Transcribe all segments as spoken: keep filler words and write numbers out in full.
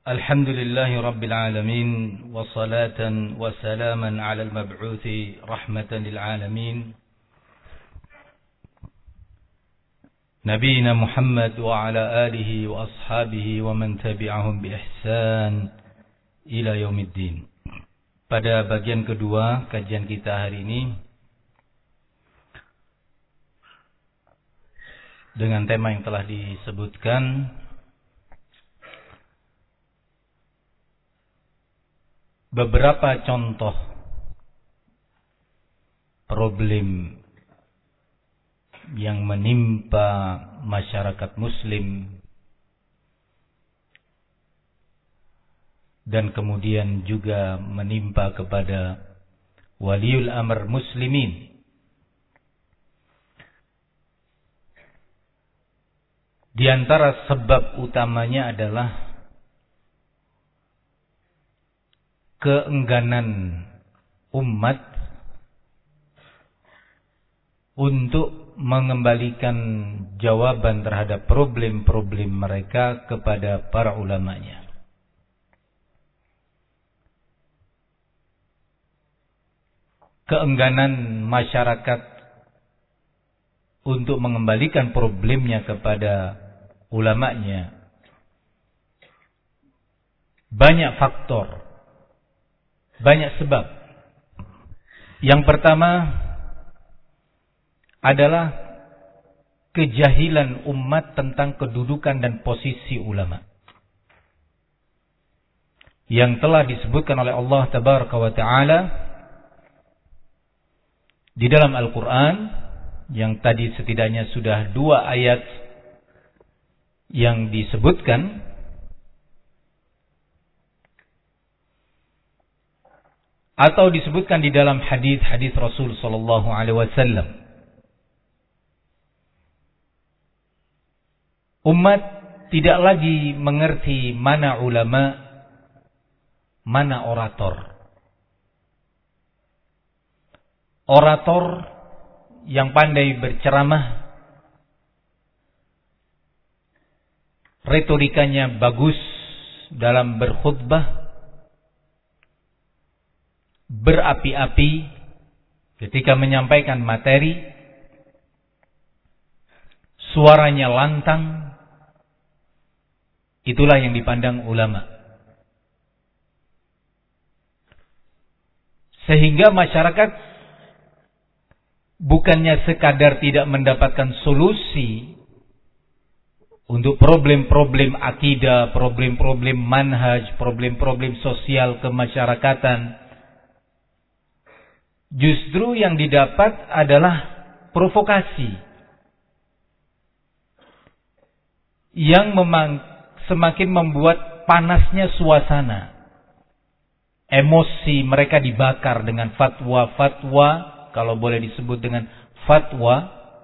الحمد لله رب العالمين وصلاة وسلاما على المبعوث رحمة للعالمين نبينا محمد وعلى آله وأصحابه ومن تبعهم بإحسان إلى يوم الدين. Pada bagian kedua kajian kita hari ini dengan tema yang telah disebutkan, beberapa contoh problem yang menimpa masyarakat muslim dan kemudian juga menimpa kepada waliul amr muslimin. Di antara sebab utamanya adalah keengganan umat untuk mengembalikan jawaban terhadap problem-problem mereka kepada para ulamanya. Keengganan masyarakat untuk mengembalikan problemnya kepada ulamanya banyak faktor, banyak sebab. Yang pertama adalah kejahilan umat tentang kedudukan dan posisi ulama, yang telah disebutkan oleh Allah Tabaraka wa Ta'ala di dalam Al-Quran, yang tadi setidaknya sudah dua ayat yang disebutkan, atau disebutkan di dalam hadis-hadis Rasul sallallahu alaihi wasallam. Umat tidak lagi mengerti mana ulama, mana orator. Orator yang pandai berceramah, retorikanya bagus dalam berkhutbah, berapi-api ketika menyampaikan materi, suaranya lantang, itulah yang dipandang ulama. Sehingga masyarakat bukannya sekadar tidak mendapatkan solusi untuk problem-problem akidah, problem-problem manhaj, problem-problem sosial kemasyarakatan, justru yang didapat adalah provokasi yang memang semakin membuat panasnya suasana. Emosi mereka dibakar dengan fatwa-fatwa, kalau boleh disebut dengan fatwa,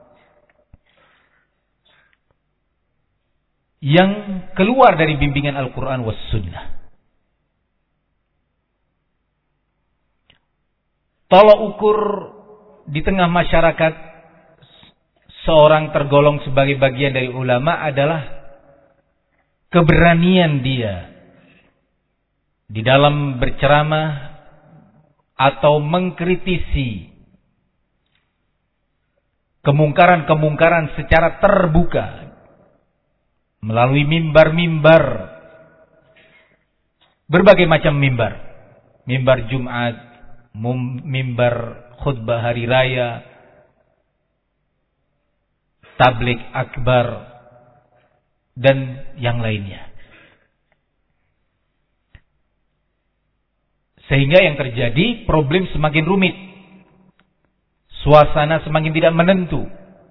yang keluar dari bimbingan Al-Quran was Sunnah. Tolak ukur di tengah masyarakat seorang tergolong sebagai bagian dari ulama adalah keberanian dia di dalam berceramah atau mengkritisi kemungkaran-kemungkaran secara terbuka melalui mimbar-mimbar, berbagai macam mimbar, mimbar Jumat, mimbar khutbah hari raya, tabligh akbar, dan yang lainnya. Sehingga yang terjadi, problem semakin rumit, suasana semakin tidak menentu.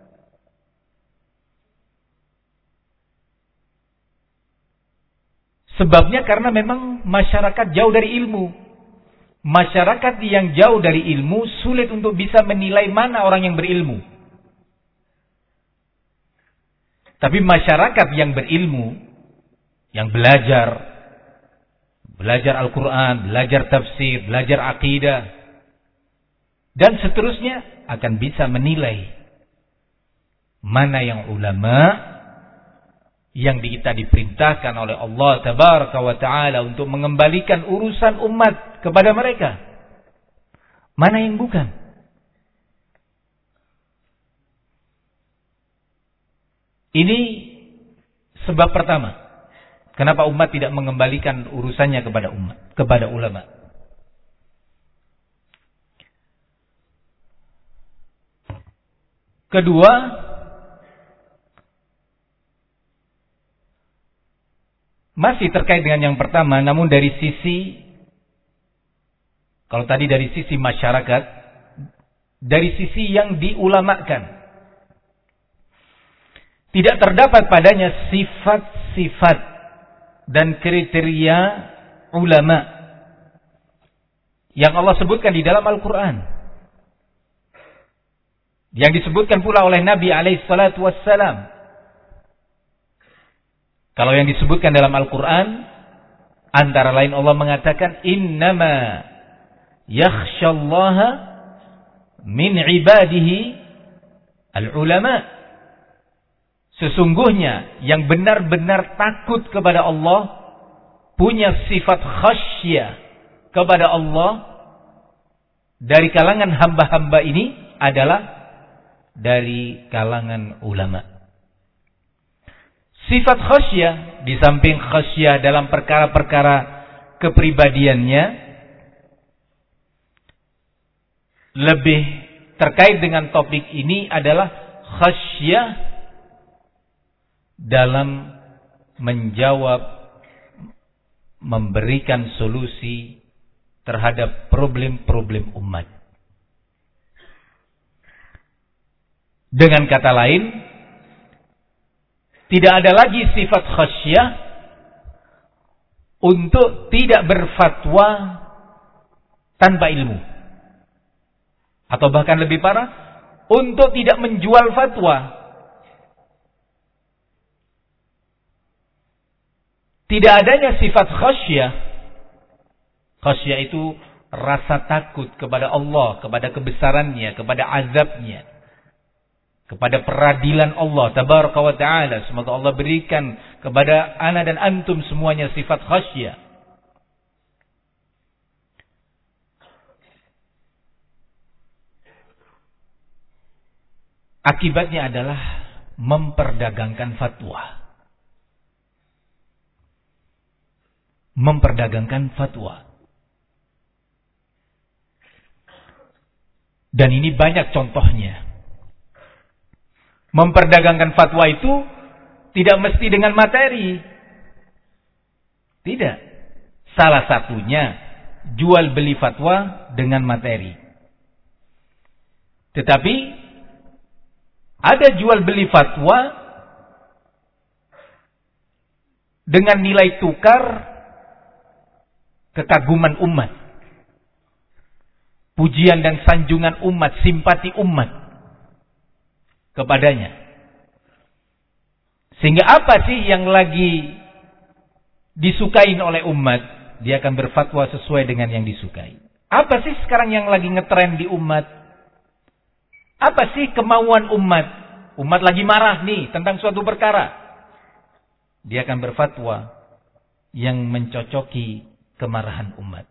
Sebabnya karena memang masyarakat jauh dari ilmu. Masyarakat yang jauh dari ilmu sulit untuk bisa menilai mana orang yang berilmu. Tapi masyarakat yang berilmu, yang belajar, belajar Al-Quran, belajar tafsir, belajar akidah, dan seterusnya, akan bisa menilai mana yang ulama, yang kita diperintahkan oleh Allah Tabaraka wa Ta'ala untuk mengembalikan urusan umat kepada mereka. Mana yang bukan? Ini sebab pertama. Kenapa umat tidak mengembalikan urusannya kepada umat, kepada ulama? Kedua, masih terkait dengan yang pertama, namun dari sisi, kalau tadi dari sisi masyarakat, dari sisi yang diulamakan, tidak terdapat padanya sifat-sifat dan kriteria ulama yang Allah sebutkan di dalam Al-Quran, yang disebutkan pula oleh Nabi alaihi salatu wassalam. Kalau yang disebutkan dalam Al-Quran, antara lain Allah mengatakan, innama yakhshallaha min ibadihi al-ulama. Sesungguhnya yang benar-benar takut kepada Allah, punya sifat khasyah kepada Allah dari kalangan hamba-hamba ini adalah dari kalangan ulama. Sifat khasyah, di samping khasyah dalam perkara-perkara kepribadiannya, lebih terkait dengan topik ini adalah khasyah dalam menjawab, memberikan solusi terhadap problem-problem umat. Dengan kata lain, tidak ada lagi sifat khasyah untuk tidak berfatwa tanpa ilmu. Atau bahkan lebih parah, untuk tidak menjual fatwa. Tidak adanya sifat khasyah. Khasyah itu rasa takut kepada Allah, kepada kebesarannya, kepada azabnya, kepada peradilan Allah Tabaraka wa Ta'ala. Semoga Allah berikan kepada ana dan antum semuanya sifat khasyah. Akibatnya adalah memperdagangkan fatwa. Memperdagangkan fatwa. Dan ini banyak contohnya. Memperdagangkan fatwa itu tidak mesti dengan materi. Tidak. Salah satunya jual beli fatwa dengan materi. Tetapi ada jual beli fatwa dengan nilai tukar kekaguman umat, pujian dan sanjungan umat, simpati umat kepadanya. Sehingga apa sih yang lagi disukai oleh umat, dia akan berfatwa sesuai dengan yang disukai. Apa sih sekarang yang lagi ngetren di umat? Apa sih kemauan umat? Umat lagi marah nih tentang suatu perkara, dia akan berfatwa yang mencocoki kemarahan umat.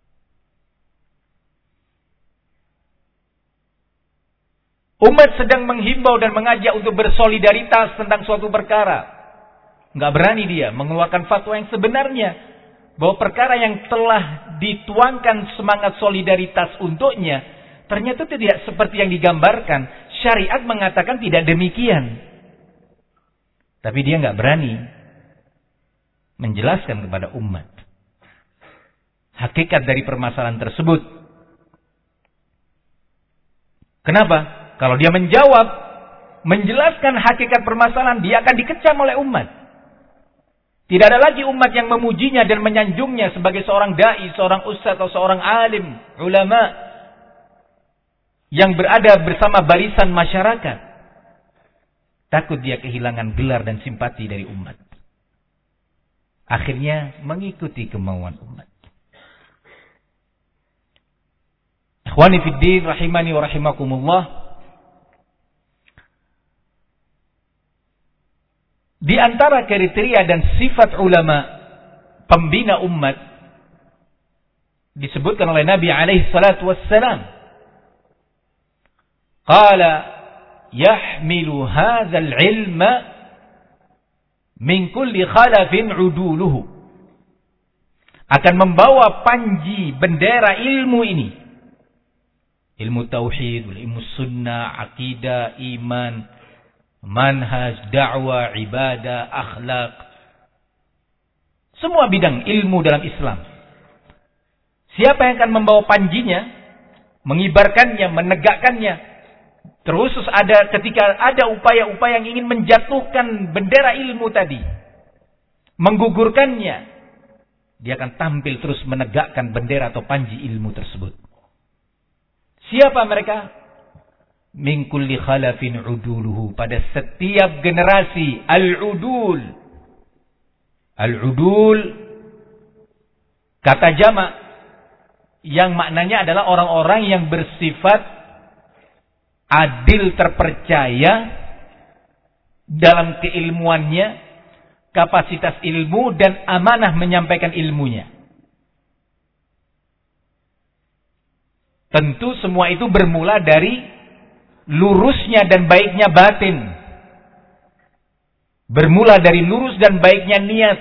Umat sedang menghimbau dan mengajak untuk bersolidaritas tentang suatu perkara. Nggak berani dia mengeluarkan fatwa yang sebenarnya, bahwa perkara yang telah dituangkan semangat solidaritas untuknya ternyata tidak seperti yang digambarkan. Syariat mengatakan tidak demikian. Tapi dia nggak berani menjelaskan kepada umat hakikat dari permasalahan tersebut. Kenapa? Kalau dia menjawab, menjelaskan hakikat permasalahan, dia akan dikecam oleh umat. Tidak ada lagi umat yang memujinya dan menyanjungnya sebagai seorang dai, seorang ustaz atau seorang alim, ulama yang berada bersama barisan masyarakat. Takut dia kehilangan gelar dan simpati dari umat. Akhirnya mengikuti kemauan umat. Ikhwani fid din rahimani wa rahimakumullah. Di antara kriteria dan sifat ulama pembina umat disebutkan oleh Nabi alaihi salatu wassalam, qala yahmilu hadzal ilma min kulli khalafin uduluhu, akan membawa panji bendera ilmu ini, ilmu tauhid, ilmu sunnah, akidah, iman, manhaj, dakwah, ibadah, akhlak, semua bidang ilmu dalam Islam. Siapa yang akan membawa panjinya, mengibarkannya, menegakkannya, terus ada ketika ada upaya-upaya yang ingin menjatuhkan bendera ilmu tadi, menggugurkannya, dia akan tampil terus menegakkan bendera atau panji ilmu tersebut. Siapa mereka? Min kulli khalafin uduluhu, pada setiap generasi al-udul. Al-udul kata jamak yang maknanya adalah orang-orang yang bersifat adil, terpercaya dalam keilmuannya, kapasitas ilmu, dan amanah menyampaikan ilmunya. Tentu semua itu bermula dari lurusnya dan baiknya batin. Bermula dari lurus dan baiknya niat.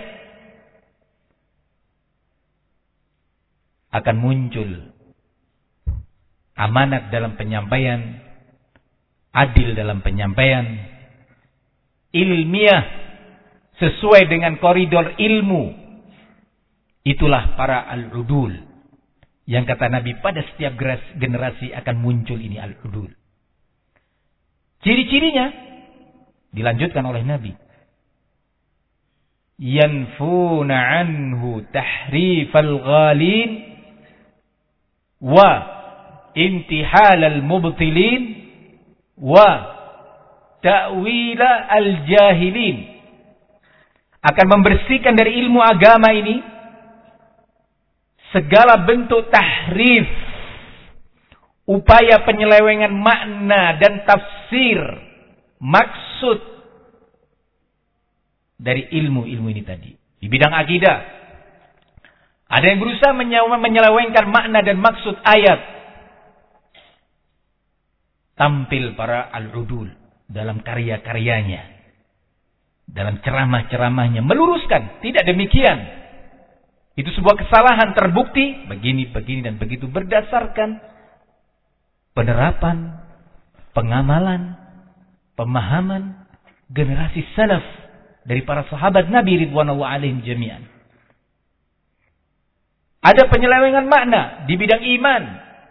Akan muncul amanat dalam penyampaian, adil dalam penyampaian, ilmiah sesuai dengan koridor ilmu. Itulah para al-udul, yang kata Nabi pada setiap generasi akan muncul ini al-udul. Ciri-cirinya dilanjutkan oleh Nabi. Yanfuna anhu tahrifal ghalin wa intihalal mubtilin wa ta'wila al-jahilin. Akan membersihkan dari ilmu agama ini segala bentuk tahrif, upaya penyelewengan makna dan tafsir maksud dari ilmu-ilmu ini tadi. Di bidang akidah, ada yang berusaha menyelewengkan makna dan maksud ayat. Tampil para al-udul dalam karya-karyanya, dalam ceramah-ceramahnya, meluruskan. Tidak demikian. Itu sebuah kesalahan terbukti, begini, begini, dan begitu, berdasarkan penerapan, pengamalan, pemahaman generasi salaf dari para sahabat Nabi ridwanullah alaihim jami'an. Ada penyelewengan makna di bidang iman.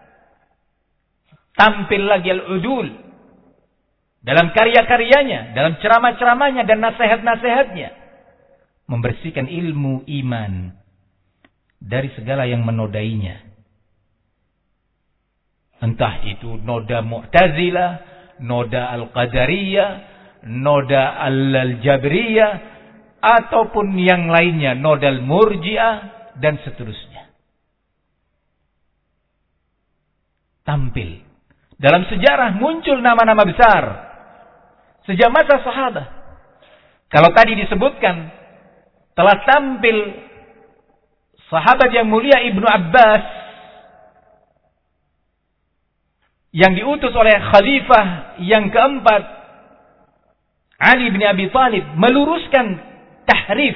Tampil lagi al-udul dalam karya-karyanya, dalam ceramah-ceramahnya dan nasihat-nasihatnya, membersihkan ilmu iman dari segala yang menodainya. Entah itu noda Mu'tazilah, noda Al-Qadariyah, noda Al-Jabriyah, ataupun yang lainnya, noda Al-Murji'ah, dan seterusnya. Tampil. Dalam sejarah muncul nama-nama besar. Sejak masa sahabat. Kalau tadi disebutkan, telah tampil sahabat yang mulia Ibnu Abbas, yang diutus oleh khalifah yang keempat Ali bin Abi Thalib, meluruskan tahrif,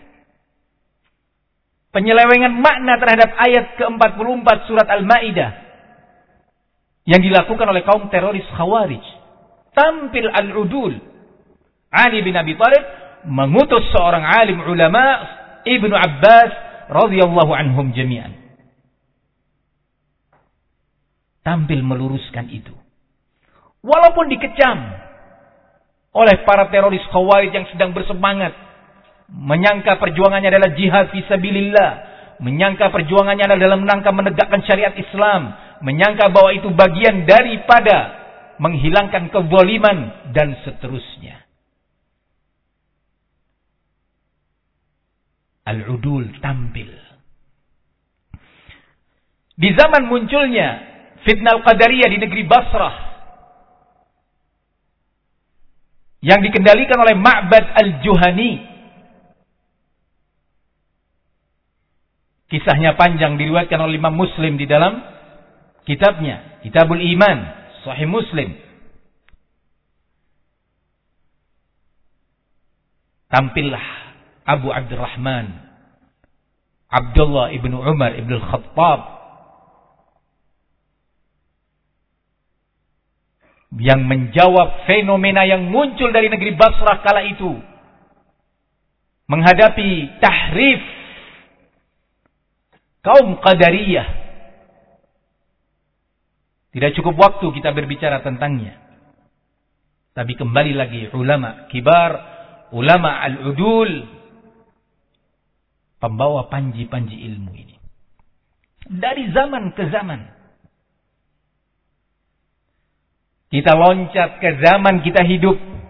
penyelewengan makna terhadap ayat ke empat puluh empat surat Al-Maidah yang dilakukan oleh kaum teroris Khawarij. Tampil al-udul. Ali bin Abi Thalib mengutus seorang alim ulama, Ibnu Abbas radhiyallahu anhum jami'an. Tampil meluruskan itu. Walaupun dikecam oleh para teroris Khawarij yang sedang bersemangat, menyangka perjuangannya adalah jihad fisabilillah, menyangka perjuangannya adalah dalam rangka menegakkan syariat Islam, menyangka bahwa itu bagian daripada menghilangkan kezaliman dan seterusnya. Al-udul tampil. Di zaman munculnya fitnah Al-Qadariyah di negeri Basrah, yang dikendalikan oleh Ma'bad al-Juhani. Kisahnya panjang, diriwayatkan oleh Imam Muslim di dalam kitabnya Kitabul Iman, Sahih Muslim. Tampillah Abu Abdurrahman Abdullah ibn Umar ibn al-Khattab yang menjawab fenomena yang muncul dari negeri Basrah kala itu, menghadapi tahrif kaum Qadariyah. Tidak cukup waktu kita berbicara tentangnya, tapi kembali lagi ulama kibar, ulama al-udul, pembawa panji-panji ilmu ini dari zaman ke zaman. Kita loncat ke zaman kita hidup.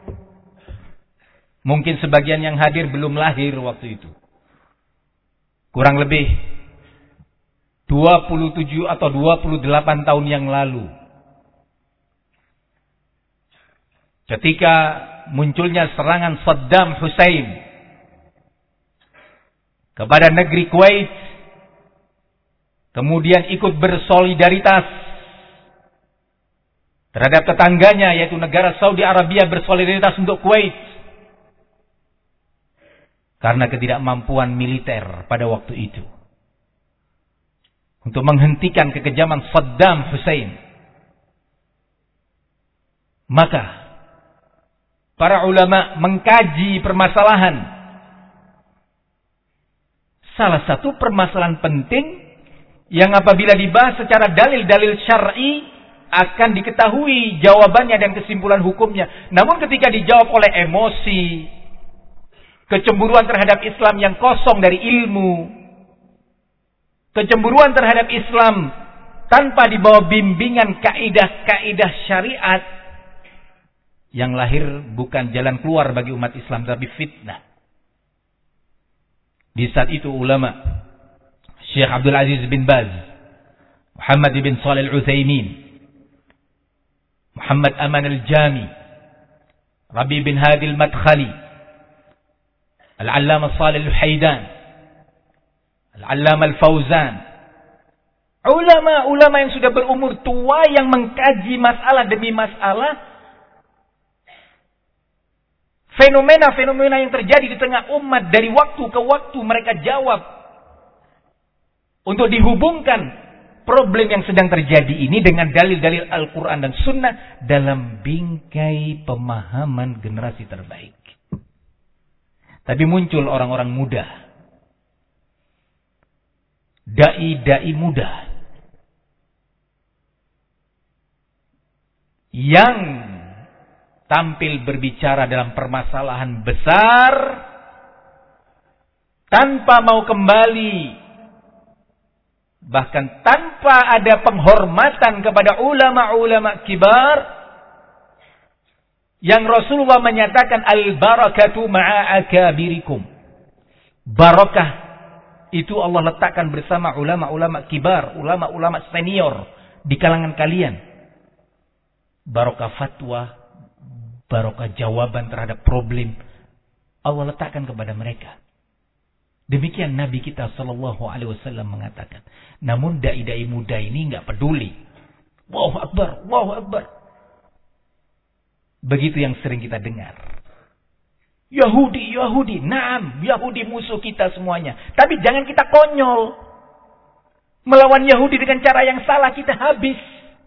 Mungkin sebagian yang hadir belum lahir waktu itu. Kurang lebih dua puluh tujuh atau dua puluh delapan tahun yang lalu, ketika munculnya serangan Saddam Hussein kepada negeri Kuwait, kemudian ikut bersolidaritas terhadap tetangganya, yaitu negara Saudi Arabia bersolidaritas untuk Kuwait karena ketidakmampuan militer pada waktu itu untuk menghentikan kekejaman Saddam Hussein. Maka para ulama mengkaji permasalahan. Salah satu permasalahan penting yang apabila dibahas secara dalil-dalil syar'i akan diketahui jawabannya dan kesimpulan hukumnya. Namun ketika dijawab oleh emosi, kecemburuan terhadap Islam yang kosong dari ilmu, kecemburuan terhadap Islam tanpa dibawa bimbingan kaidah-kaidah syariat, yang lahir bukan jalan keluar bagi umat Islam tapi fitnah. Di saat itu ulama Syekh Abdul Aziz bin Baz, Muhammad bin Shalih Al-Utsaimin, Muhammad Aman Al-Jami, Rabi bin Hadi Al-Madkhali, Al-Allamah Shalih Al-Haidan, Al-Allamah Al-Fauzan, ulama-ulama yang sudah berumur tua yang mengkaji masalah demi masalah, fenomena-fenomena yang terjadi di tengah umat dari waktu ke waktu mereka jawab untuk dihubungkan problem yang sedang terjadi ini dengan dalil-dalil Al-Quran dan Sunnah dalam bingkai pemahaman generasi terbaik. Tapi muncul orang-orang muda, dai-dai muda yang tampil berbicara dalam permasalahan besar tanpa mau kembali, bahkan tanpa ada penghormatan kepada ulama-ulama kibar yang Rasulullah menyatakan al-barakatu ma'a akabirikum. Barakah itu Allah letakkan bersama ulama-ulama kibar, ulama-ulama senior di kalangan kalian. Barakah fatwa, barakah jawaban terhadap problem Allah letakkan kepada mereka. Demikian Nabi kita sallallahu alaihi wasallam mengatakan. Namun dai-dai muda ini enggak peduli. Allahu Akbar, Allahu Akbar. Begitu yang sering kita dengar. Yahudi, Yahudi, naam, Yahudi musuh kita semuanya. Tapi jangan kita konyol. Melawan Yahudi dengan cara yang salah kita habis.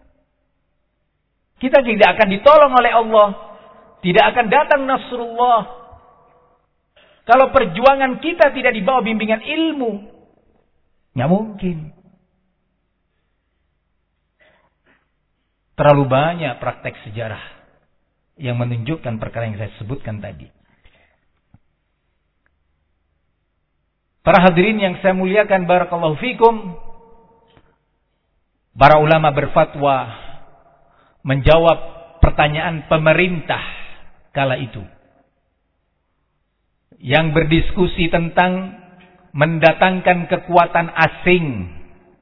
Kita tidak akan ditolong oleh Allah. Tidak akan datang Nasrullah kalau perjuangan kita tidak dibawa bimbingan ilmu. Nggak mungkin. Terlalu banyak praktek sejarah yang menunjukkan perkara yang saya sebutkan tadi. Para hadirin yang saya muliakan, barakallahu fikum, para ulama berfatwa menjawab pertanyaan pemerintah kala itu yang berdiskusi tentang mendatangkan kekuatan asing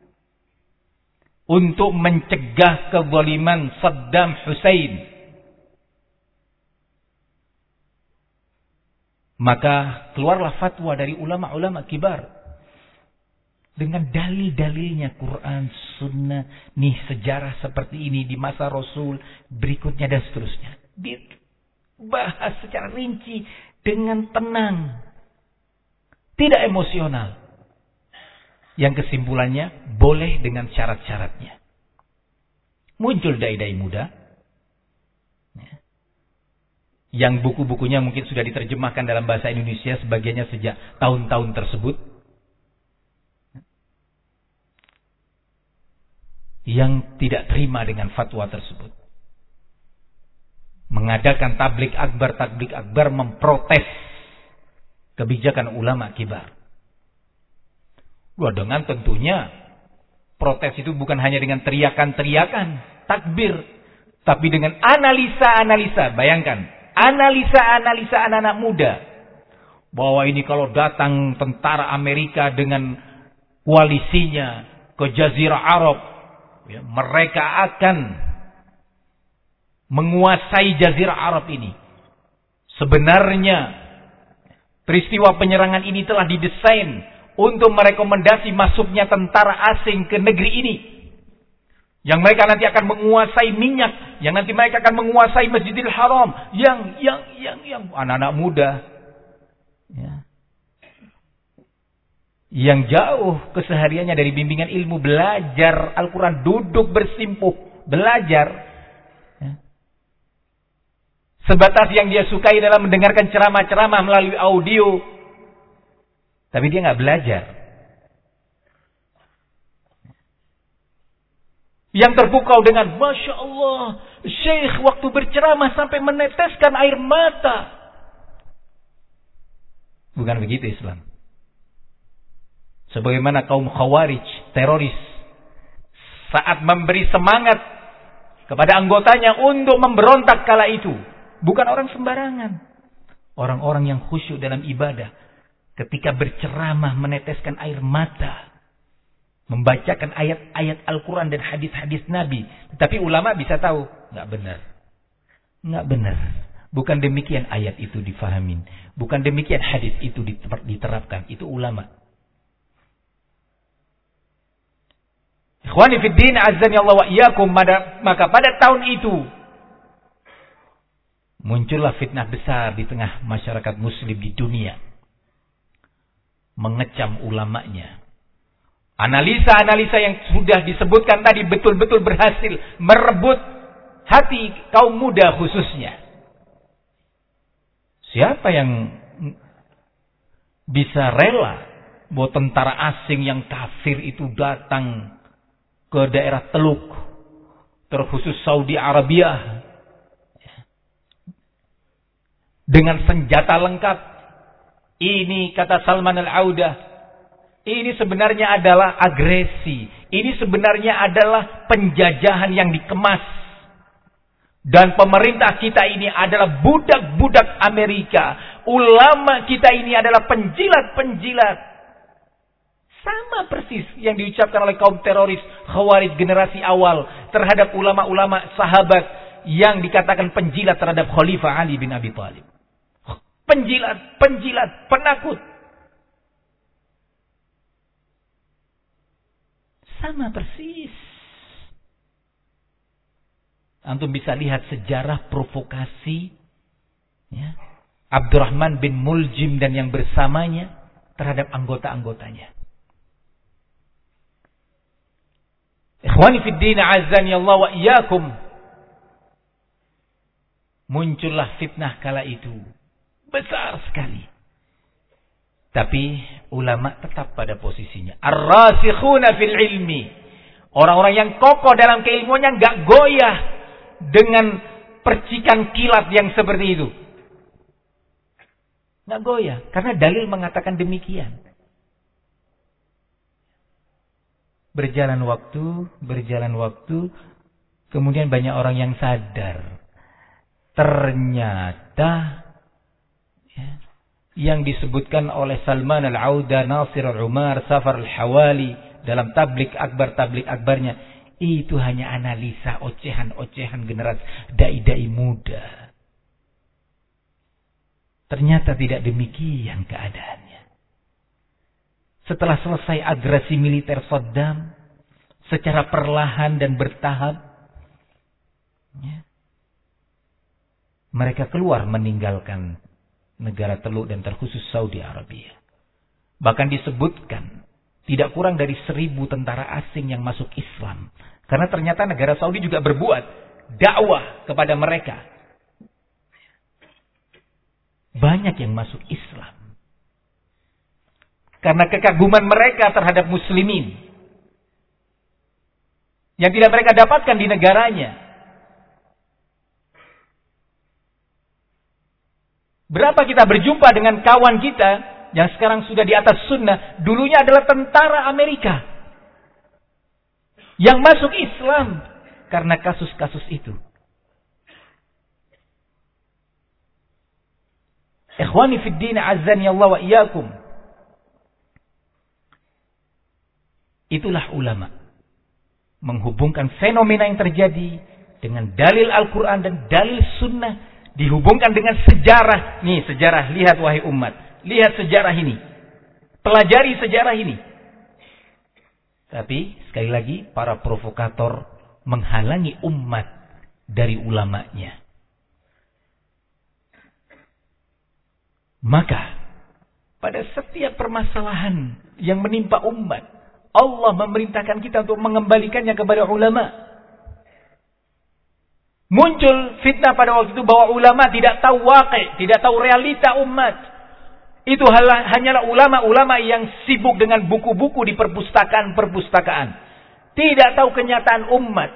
untuk mencegah kezaliman Saddam Hussein. Maka keluarlah fatwa dari ulama-ulama kibar. Dengan dalil-dalilnya Quran, Sunnah, nih sejarah seperti ini di masa Rasul, berikutnya dan seterusnya. Dibahas secara rinci dengan tenang. Tidak emosional. Yang kesimpulannya, boleh dengan syarat-syaratnya. Muncul dai-dai muda. Yang buku-bukunya mungkin sudah diterjemahkan dalam bahasa Indonesia, sebagiannya sejak tahun-tahun tersebut. Yang tidak terima dengan fatwa tersebut. Mengadakan tablik akbar, tablik akbar memprotes kebijakan ulama kibar. Wah, dengan tentunya protes itu bukan hanya dengan teriakan-teriakan, takbir. Tapi dengan analisa-analisa, bayangkan. Analisa-analisa anak-anak muda. Bahwa ini kalau datang tentara Amerika dengan koalisinya ke Jazirah Arab, ya, mereka akan menguasai Jazirah Arab ini. Sebenarnya peristiwa penyerangan ini telah didesain untuk merekomendasi masuknya tentara asing ke negeri ini. Yang mereka nanti akan menguasai minyak, yang nanti mereka akan menguasai Masjidil Haram, yang yang yang yang anak-anak muda. Ya. Yang jauh kesehariannya dari bimbingan ilmu, belajar Al-Quran, duduk bersimpuh, belajar. Ya. Sebatas yang dia sukai adalah mendengarkan ceramah-ceramah melalui audio. Tapi dia nggak belajar. Yang terpukau dengan, Masya Allah, Syekh waktu berceramah sampai meneteskan air mata. Bukan begitu Islam. Sebagaimana kaum Khawarij, teroris, saat memberi semangat kepada anggotanya untuk memberontak kala itu. Bukan orang sembarangan. Orang-orang yang khusyuk dalam ibadah. Ketika berceramah meneteskan air mata. Membacakan ayat-ayat Al-Quran dan hadis-hadis Nabi. Tapi ulama bisa tahu. Nggak benar. Nggak benar. Bukan demikian ayat itu difahamin. Bukan demikian hadis itu diterapkan. Itu ulama. Ikhwani fid din, azzani Allah wa iyyakum. Maka pada tahun itu muncullah fitnah besar di tengah masyarakat muslim di dunia. Mengecam ulamanya. Analisa-analisa yang sudah disebutkan tadi betul-betul berhasil merebut hati kaum muda khususnya. Siapa yang bisa rela bahwa tentara asing yang kafir itu datang ke daerah Teluk, terkhusus Saudi Arabia, dengan senjata lengkap? Ini kata Salman Al-Audah, ini sebenarnya adalah agresi. Ini sebenarnya adalah penjajahan yang dikemas. Dan pemerintah kita ini adalah budak-budak Amerika. Ulama kita ini adalah penjilat-penjilat. Sama persis yang diucapkan oleh kaum teroris Khawarij generasi awal terhadap ulama-ulama sahabat yang dikatakan penjilat terhadap Khalifah Ali bin Abi Thalib. Penjilat, penjilat, penakut. Sama persis. Antum bisa lihat sejarah provokasi, ya, Abdurrahman bin Muljim dan yang bersamanya terhadap anggota-anggotanya. Ikhwani fid din, azzani Allah wa iyyakum. Muncullah fitnah kala itu. Besar sekali. Tapi ulama tetap pada posisinya. Ar-rasikhuna fil ilmi. Orang-orang yang kokoh dalam keilmuannya enggak goyah dengan percikan kilat yang seperti itu. Enggak goyah. Karena dalil mengatakan demikian. Berjalan waktu, berjalan waktu. Kemudian banyak orang yang sadar. Ternyata ya, yang disebutkan oleh Salman Al-Audah, Nasir Al-Umar, Safar Al-Hawali dalam tablik akbar, tablik akbarnya, itu hanya analisa ocehan-ocehan generasi dai-dai muda. Ternyata tidak demikian keadaannya. Setelah selesai agresi militer Saddam, secara perlahan dan bertahap, ya, mereka keluar meninggalkan negara Teluk dan terkhusus Saudi Arabia. Bahkan disebutkan tidak kurang dari seribu tentara asing yang masuk Islam. Karena ternyata negara Saudi juga berbuat dakwah kepada mereka. Banyak yang masuk Islam. Karena kekaguman mereka terhadap muslimin. Yang tidak mereka dapatkan di negaranya. Berapa kita berjumpa dengan kawan kita yang sekarang sudah di atas sunnah. Dulunya adalah tentara Amerika. Yang masuk Islam karena kasus-kasus itu. Ikhwani fid din azzani Allah wa iyyakum. Itulah ulama. Menghubungkan fenomena yang terjadi dengan dalil Al-Quran dan dalil sunnah. Dihubungkan dengan sejarah. Nih sejarah, lihat wahai umat. Lihat sejarah ini. Pelajari sejarah ini. Tapi sekali lagi para provokator menghalangi umat dari ulamanya. Maka pada setiap permasalahan yang menimpa umat, Allah memerintahkan kita untuk mengembalikannya kepada ulama. Muncul fitnah pada waktu itu bahwa ulama tidak tahu waqi', tidak tahu realita umat. Itu hanyalah ulama-ulama yang sibuk dengan buku-buku di perpustakaan-perpustakaan. Tidak tahu kenyataan umat.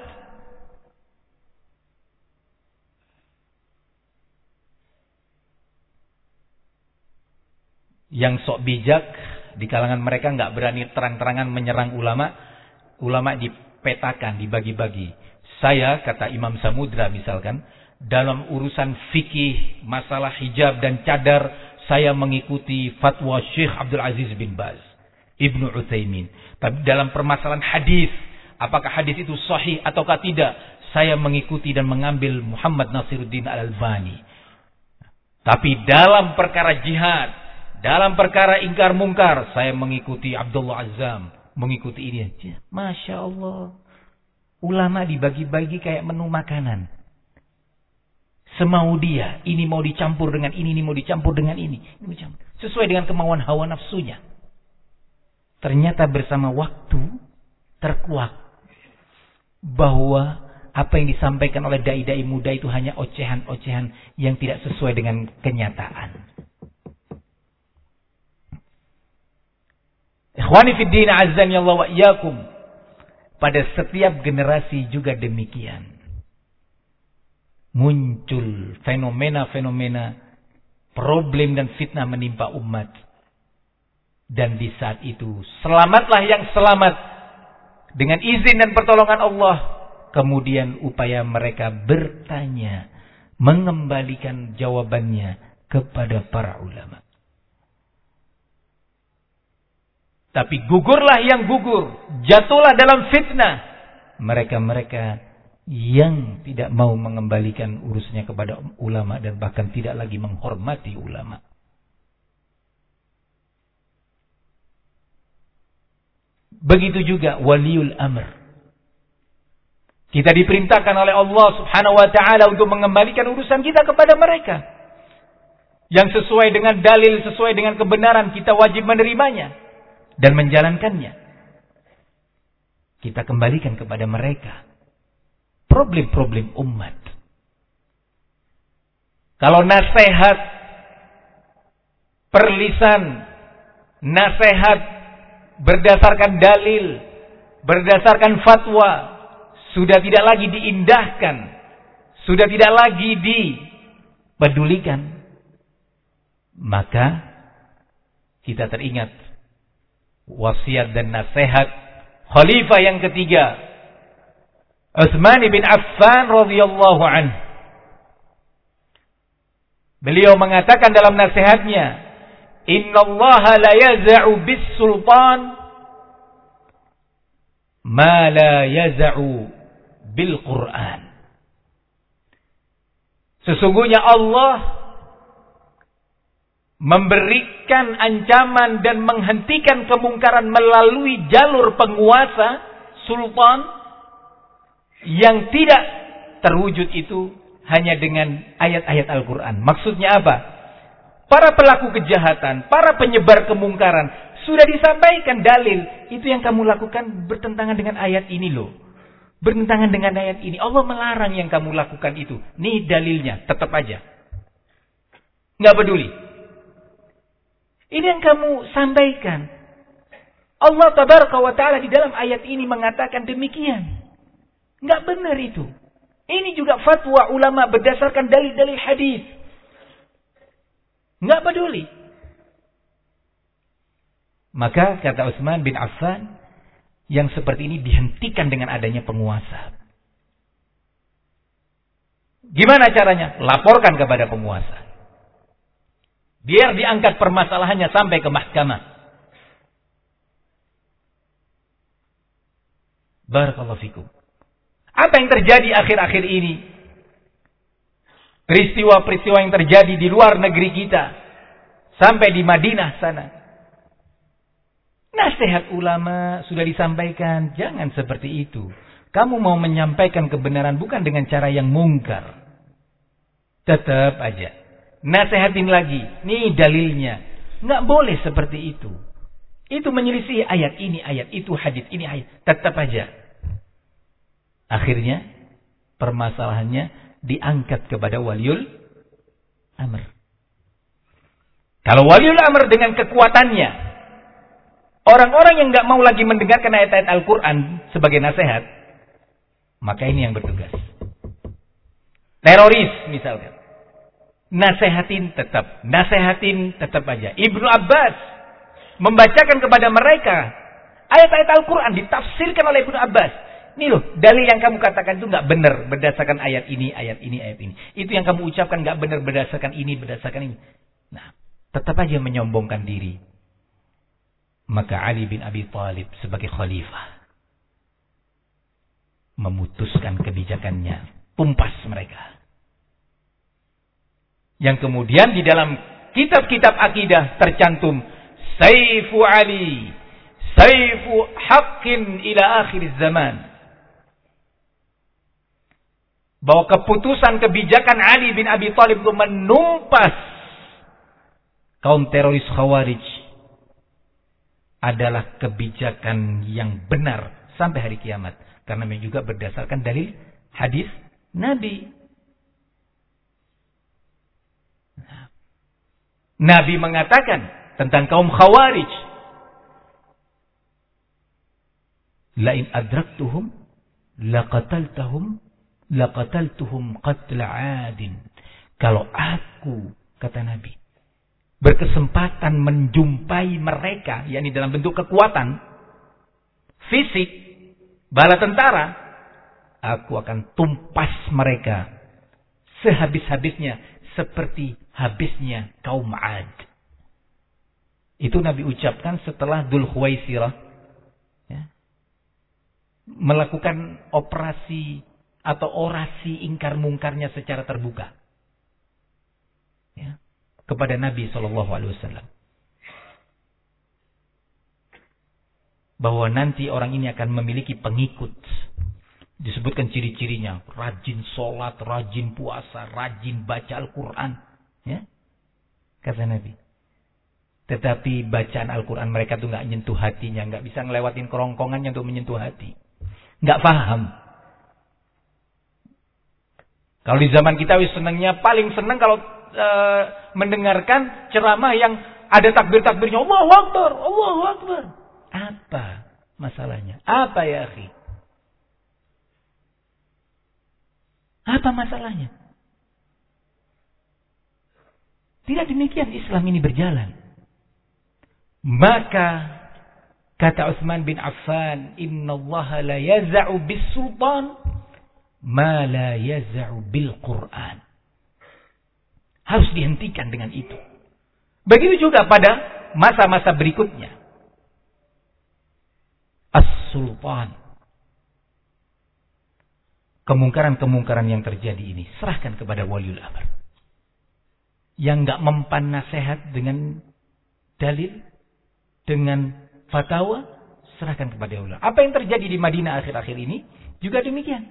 Yang sok bijak di kalangan mereka nggak berani terang-terangan menyerang ulama. Ulama dipetakan, dibagi-bagi. Saya, kata Imam Samudra misalkan, dalam urusan fikih, masalah hijab dan cadar, saya mengikuti fatwa Syekh Abdul Aziz bin Baz, Ibnu Utsaimin. Tapi dalam permasalahan hadis, apakah hadis itu sahih ataukah tidak, saya mengikuti dan mengambil Muhammad Nasiruddin Al-Albani. Tapi dalam perkara jihad, dalam perkara ingkar mungkar, saya mengikuti Abdullah Azzam, mengikuti ini. Masya Allah. Ulama dibagi-bagi kayak menu makanan. Semau dia. Ini mau dicampur dengan ini, ini mau dicampur dengan ini. Ini sesuai dengan kemauan hawa nafsunya. Ternyata bersama waktu terkuak bahwa apa yang disampaikan oleh dai-dai muda itu hanya ocehan-ocehan yang tidak sesuai dengan kenyataan. Ikhwani fid din azzani Allah wa iyyakum. Pada setiap generasi juga demikian. Muncul fenomena-fenomena problem dan fitnah menimpa umat. Dan di saat itu selamatlah yang selamat dengan izin dan pertolongan Allah. Kemudian upaya mereka bertanya, mengembalikan jawabannya kepada para ulama. Tapi gugurlah yang gugur, jatuhlah dalam fitnah mereka-mereka yang tidak mau mengembalikan urusnya kepada ulama dan bahkan tidak lagi menghormati ulama. Begitu juga waliul amr. Kita diperintahkan oleh Allah Subhanahu wa taala untuk mengembalikan urusan kita kepada mereka. Yang sesuai dengan dalil, sesuai dengan kebenaran, kita wajib menerimanya dan menjalankannya. Kita kembalikan kepada mereka problem-problem umat. Kalau nasihat perlisan, nasihat berdasarkan dalil, berdasarkan fatwa, sudah tidak lagi diindahkan, sudah tidak lagi dipedulikan, maka kita teringat wasiat dan nasihat khalifah yang ketiga, Utsman bin Affan radhiyallahu anhu. Beliau mengatakan dalam nasihatnya, "Innallaha la yaz'u bis-sultan ma la yaz'u bil-Qur'an." Sesungguhnya Allah memberikan ancaman dan menghentikan kemungkaran melalui jalur penguasa, sultan, yang tidak terwujud itu hanya dengan ayat-ayat Al-Quran. Maksudnya apa? Para pelaku kejahatan, para penyebar kemungkaran, sudah disampaikan dalil. Itu yang kamu lakukan bertentangan dengan ayat ini loh. Bertentangan dengan ayat ini. Allah melarang yang kamu lakukan itu. Nih dalilnya, tetap aja. Nggak peduli. Ini yang kamu sampaikan. Allah tabaraka wa ta'ala di dalam ayat ini mengatakan demikian. Nggak benar itu. Ini juga fatwa ulama berdasarkan dalil-dalil hadis. Nggak peduli. Maka kata Utsman bin Affan, yang seperti ini dihentikan dengan adanya penguasa. Gimana caranya? Laporkan kepada penguasa. Biar diangkat permasalahannya sampai ke mahkamah. Barakallahu fikum. Apa yang terjadi akhir-akhir ini? Peristiwa-peristiwa yang terjadi di luar negeri kita. Sampai di Madinah sana. Nasihat ulama sudah disampaikan. Jangan seperti itu. Kamu mau menyampaikan kebenaran bukan dengan cara yang mungkar. Tetap aja. Nasihatin lagi. Nih dalilnya. Nggak boleh seperti itu. Itu menyelisih ayat ini, ayat itu, hadis ini, ayat. Tetap aja. Akhirnya permasalahannya diangkat kepada waliul amr. Kalau waliul amr dengan kekuatannya, orang-orang yang nggak mau lagi mendengarkan ayat-ayat Al-Quran sebagai nasihat, maka ini yang bertugas. Teroris misalkan, nasihatin tetap, nasihatin tetap aja. Ibnu Abbas membacakan kepada mereka ayat-ayat Al-Quran ditafsirkan oleh Ibnu Abbas. Nih loh, dalil yang kamu katakan itu nggak benar berdasarkan ayat ini, ayat ini, ayat ini. Itu yang kamu ucapkan nggak benar berdasarkan ini, berdasarkan ini. Nah, tetap aja menyombongkan diri. Maka Ali bin Abi Thalib sebagai khalifah memutuskan kebijakannya, tumpas mereka. Yang kemudian di dalam kitab-kitab akidah tercantum Saifu Ali, Saifu Haqqin ila akhir zaman. Bahwa keputusan kebijakan Ali bin Abi Thalib itu menumpas kaum teroris Khawarij adalah kebijakan yang benar sampai hari kiamat. Karena memang juga berdasarkan dalil hadis Nabi. Nabi mengatakan tentang kaum Khawarij, "Lain adraktuhum laqataltahum laqataltuhum qatla 'adin." Kalau aku, kata Nabi, berkesempatan menjumpai mereka, yakni dalam bentuk kekuatan fisik, bala tentara, aku akan tumpas mereka sehabis-habisnya seperti habisnya kaum 'Ad. Itu Nabi ucapkan setelah Dzul Khuwaisirah ya, melakukan operasi atau orasi ingkar mungkarnya secara terbuka ya, kepada Nabi shallallahu alaihi wasallam, bahwa nanti orang ini akan memiliki pengikut. Disebutkan ciri-cirinya, rajin sholat, rajin puasa, rajin baca Al-Quran ya, kata Nabi. Tetapi bacaan Al-Quran mereka tuh nggak nyentuh hatinya, nggak bisa ngelewatin kerongkongannya untuk menyentuh hati, nggak paham. Kalau di zaman kita wis senangnya, paling senang kalau e, mendengarkan ceramah yang ada takbir-takbirnya, Allahu Akbar, Allahu Akbar. Apa masalahnya? Apa ya akhi? Apa masalahnya? Tidak demikian Islam ini berjalan. Maka kata Utsman bin Affan, "Innallaha la yaz'u bis-sultan ma la yaz'u bil-Qur'an." Harus dihentikan dengan itu. Begitu juga pada masa-masa berikutnya. As-sultan. Kemungkaran-kemungkaran yang terjadi ini serahkan kepada waliul amr. yang nggak mempan nasihat dengan dalil, dengan fatwa, serahkan kepada ulama. Apa yang terjadi di Madinah akhir-akhir ini juga demikian.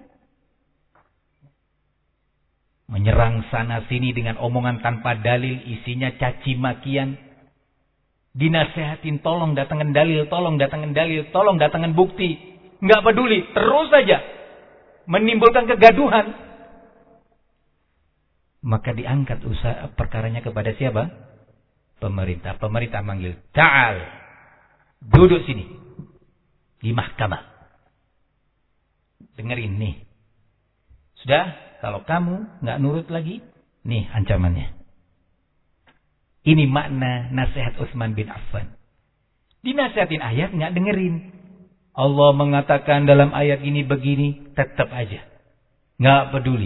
Menyerang sana sini dengan omongan tanpa dalil, isinya caci makian. Dinasehatin, tolong datangkan dalil, tolong datangkan dalil, tolong datangkan bukti. Nggak peduli, terus saja menimbulkan kegaduhan. Maka diangkat usaha perkaranya kepada siapa? Pemerintah. Pemerintah manggil, ta'al, duduk sini di mahkamah. Dengerin nih. Sudah, kalau kamu nggak nurut lagi, nih ancamannya. Ini makna nasihat Utsman bin Affan. Dinasihatin ayat nggak dengerin. Allah mengatakan dalam ayat ini begini, tetap aja nggak peduli.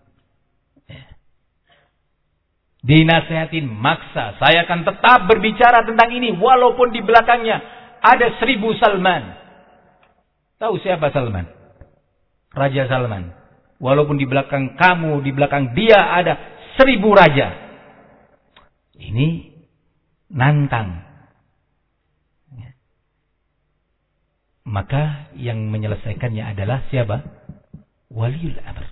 Dinasihatin maksa, saya akan tetap berbicara tentang ini walaupun di belakangnya ada seribu Salman. Tahu siapa Salman? Raja Salman. Walaupun di belakang kamu, di belakang dia ada seribu raja. Ini nantang. Maka yang menyelesaikannya adalah siapa? Waliul amr.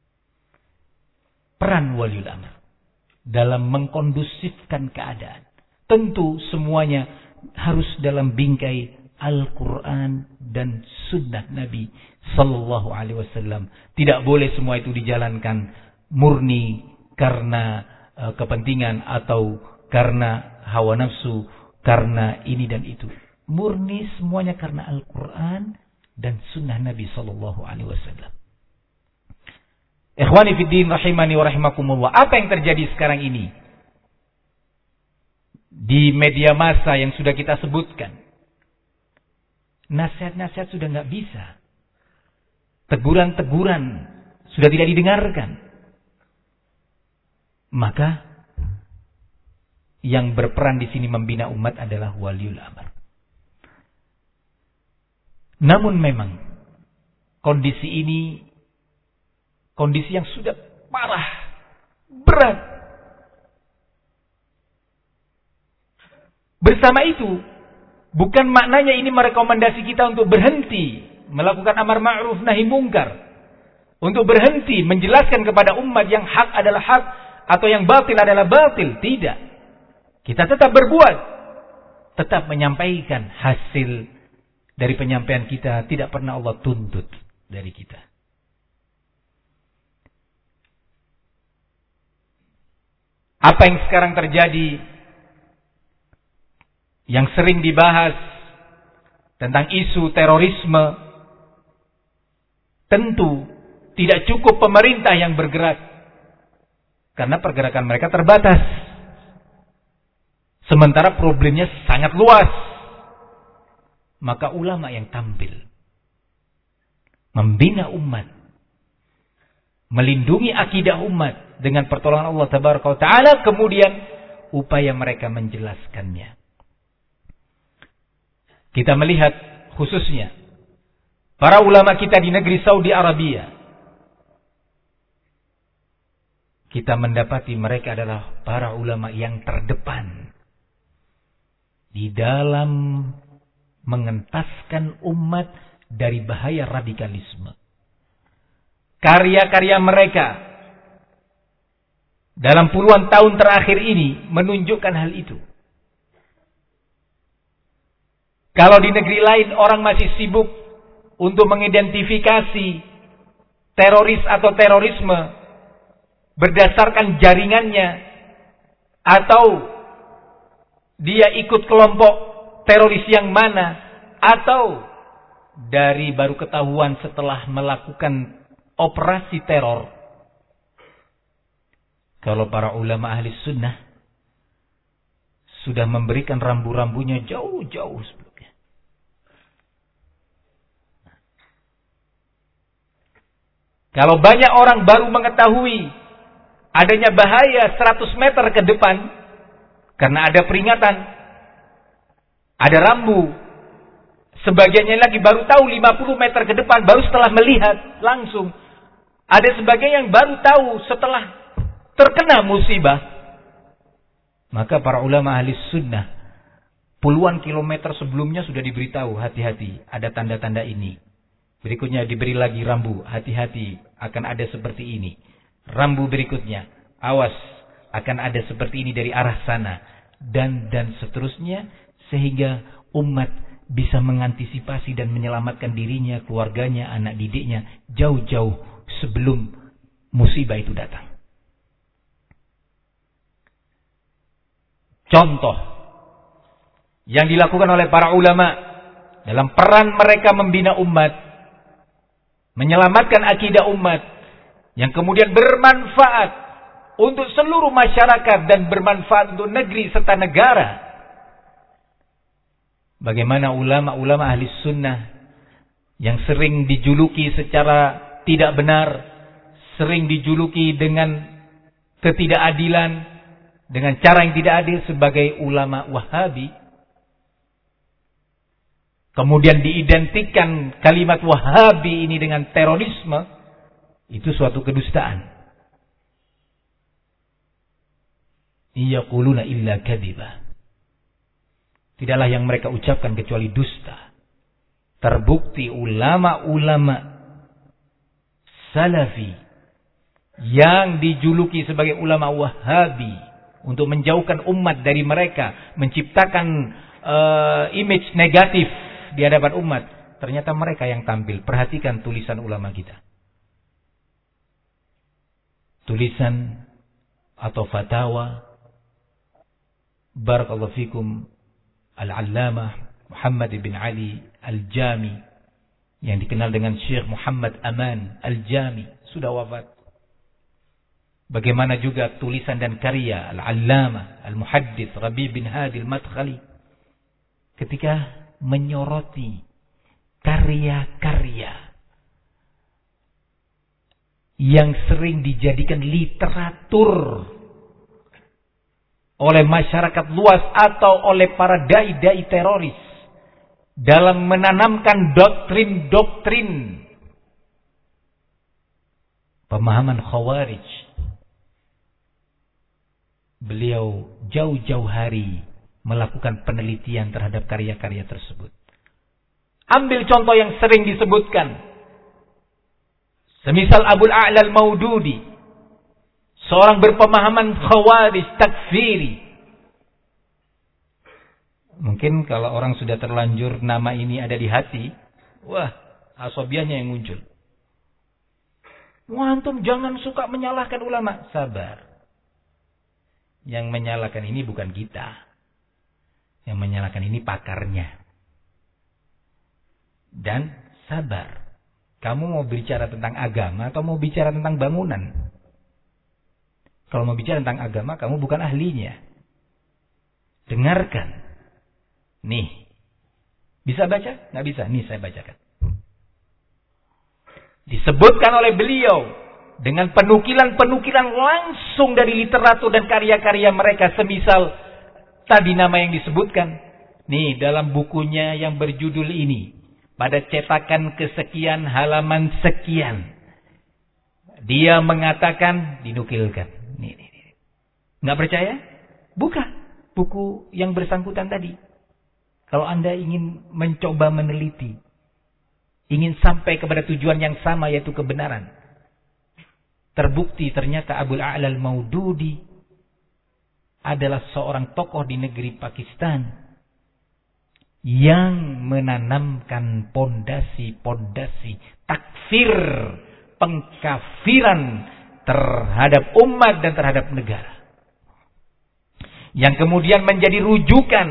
Peran waliul amr dalam mengkondusifkan keadaan. Tentu semuanya harus dalam bingkai Al-Quran dan Sunnah Nabi Sallallahu Alaihi Wasallam. Tidak boleh semua itu dijalankan murni karena uh, kepentingan atau karena hawa nafsu, karena ini dan itu. Murni semuanya karena Al-Quran dan Sunnah Nabi Sallallahu Alaihi Wasallam. Ikhwani fiddin rahimani wa rahimakumullah. Apa yang terjadi sekarang ini? Di media massa yang sudah kita sebutkan. Nasihat-nasihat sudah nggak bisa. Teguran-teguran sudah tidak didengarkan. Maka yang berperan di sini membina umat adalah waliul amr. Namun memang kondisi ini kondisi yang sudah parah, berat. Bersama itu, bukan maknanya ini merekomendasi kita untuk berhenti melakukan amar ma'ruf nahi mungkar. Untuk berhenti menjelaskan kepada umat yang hak adalah hak atau yang batil adalah batil. Tidak. Kita tetap berbuat. Tetap menyampaikan hasil dari penyampaian kita. Tidak pernah Allah tuntut dari kita. Apa yang sekarang terjadi, yang sering dibahas tentang isu terorisme, tentu tidak cukup pemerintah yang bergerak, karena pergerakan mereka terbatas. Sementara problemnya sangat luas. Maka ulama yang tampil membina umat, melindungi akidah umat dengan pertolongan Allah Tabaraka wa Ta'ala, kemudian upaya mereka menjelaskannya. Kita melihat khususnya para ulama kita di negeri Saudi Arabia. Kita mendapati mereka adalah para ulama yang terdepan di dalam mengentaskan umat dari bahaya radikalisme. Karya-karya mereka dalam puluhan tahun terakhir ini menunjukkan hal itu. Kalau di negeri lain orang masih sibuk untuk mengidentifikasi teroris atau terorisme berdasarkan jaringannya, atau dia ikut kelompok teroris yang mana, atau dari baru ketahuan setelah melakukan operasi teror. Kalau para ulama ahli sunnah sudah memberikan rambu-rambunya jauh-jauh sebelumnya. Kalau banyak orang baru mengetahui adanya bahaya seratus meter ke depan, karena ada peringatan, ada rambu, sebagiannya lagi baru tahu lima puluh meter ke depan, baru setelah melihat langsung. Ada sebagian yang baru tahu setelah terkena musibah. Maka para ulama ahli sunnah puluhan kilometer sebelumnya sudah diberitahu, hati-hati, ada tanda-tanda ini. Berikutnya diberi lagi rambu, hati-hati, akan ada seperti ini. Rambu berikutnya, awas, akan ada seperti ini dari arah sana. Dan dan seterusnya, sehingga umat bisa mengantisipasi dan menyelamatkan dirinya, keluarganya, anak didiknya, jauh-jauh sebelum musibah itu datang. Contoh yang dilakukan oleh para ulama dalam peran mereka membina umat, menyelamatkan akidah umat, yang kemudian bermanfaat untuk seluruh masyarakat dan bermanfaat untuk negeri serta negara. Bagaimana ulama-ulama ahli sunnah yang sering dijuluki secara tidak benar, sering dijuluki dengan ketidakadilan, dengan cara yang tidak adil sebagai ulama Wahabi. Kemudian diidentikan kalimat Wahabi ini dengan terorisme. Itu suatu kedustaan. Yaquluna illa kadhiba. Tidaklah yang mereka ucapkan kecuali dusta. Terbukti ulama-ulama Salafi yang dijuluki sebagai ulama Wahabi untuk menjauhkan umat dari mereka, menciptakan uh, image negatif di hadapan umat, ternyata mereka yang tampil. Perhatikan tulisan ulama kita. Tulisan atau fatwa barakallahu fikum Al-Allamah Muhammad bin Ali Al-Jami, yang dikenal dengan Syekh Muhammad Aman Al-Jami, sudah wafat. Bagaimana juga tulisan dan karya Al-Allamah Al-Muhaddits Rabi' bin Hadi Al-Madkhali ketika menyoroti karya-karya yang sering dijadikan literatur oleh masyarakat luas atau oleh para dai-dai teroris dalam menanamkan doktrin-doktrin pemahaman Khawarij. Beliau jauh-jauh hari melakukan penelitian terhadap karya-karya tersebut. Ambil contoh yang sering disebutkan. Semisal Abul A'la Al-Maududi, seorang berpemahaman Khawarij takfiri. Mungkin kalau orang sudah terlanjur nama ini ada di hati, wah, asobiahnya yang muncul. Wah, antum jangan suka menyalahkan ulama. Sabar. Yang menyalahkan ini bukan kita. Yang menyalahkan ini pakarnya. Dan sabar. Kamu mau bicara tentang agama atau mau bicara tentang bangunan? Kalau mau bicara tentang agama, kamu bukan ahlinya. Dengarkan. Nih. Bisa baca? Nggak bisa. Nih saya bacakan. Disebutkan oleh beliau dengan penukilan-penukilan langsung dari literatur dan karya-karya mereka, semisal tadi nama yang disebutkan. Nih, dalam bukunya yang berjudul ini, pada cetakan kesekian halaman sekian, dia mengatakan, dinukilkan. Nih, nih, nih. Nggak percaya? Buka buku yang bersangkutan tadi. Kalau Anda ingin mencoba meneliti, ingin sampai kepada tujuan yang sama, yaitu kebenaran. Terbukti ternyata Abul A'la Al-Maududi adalah seorang tokoh di negeri Pakistan yang menanamkan pondasi-pondasi takfir, pengkafiran terhadap umat dan terhadap negara. Yang kemudian menjadi rujukan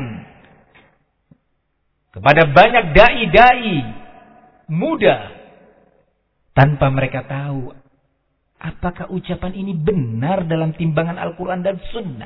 kepada banyak dai-dai muda tanpa mereka tahu apakah ucapan ini benar dalam timbangan Al-Quran dan Sunnah.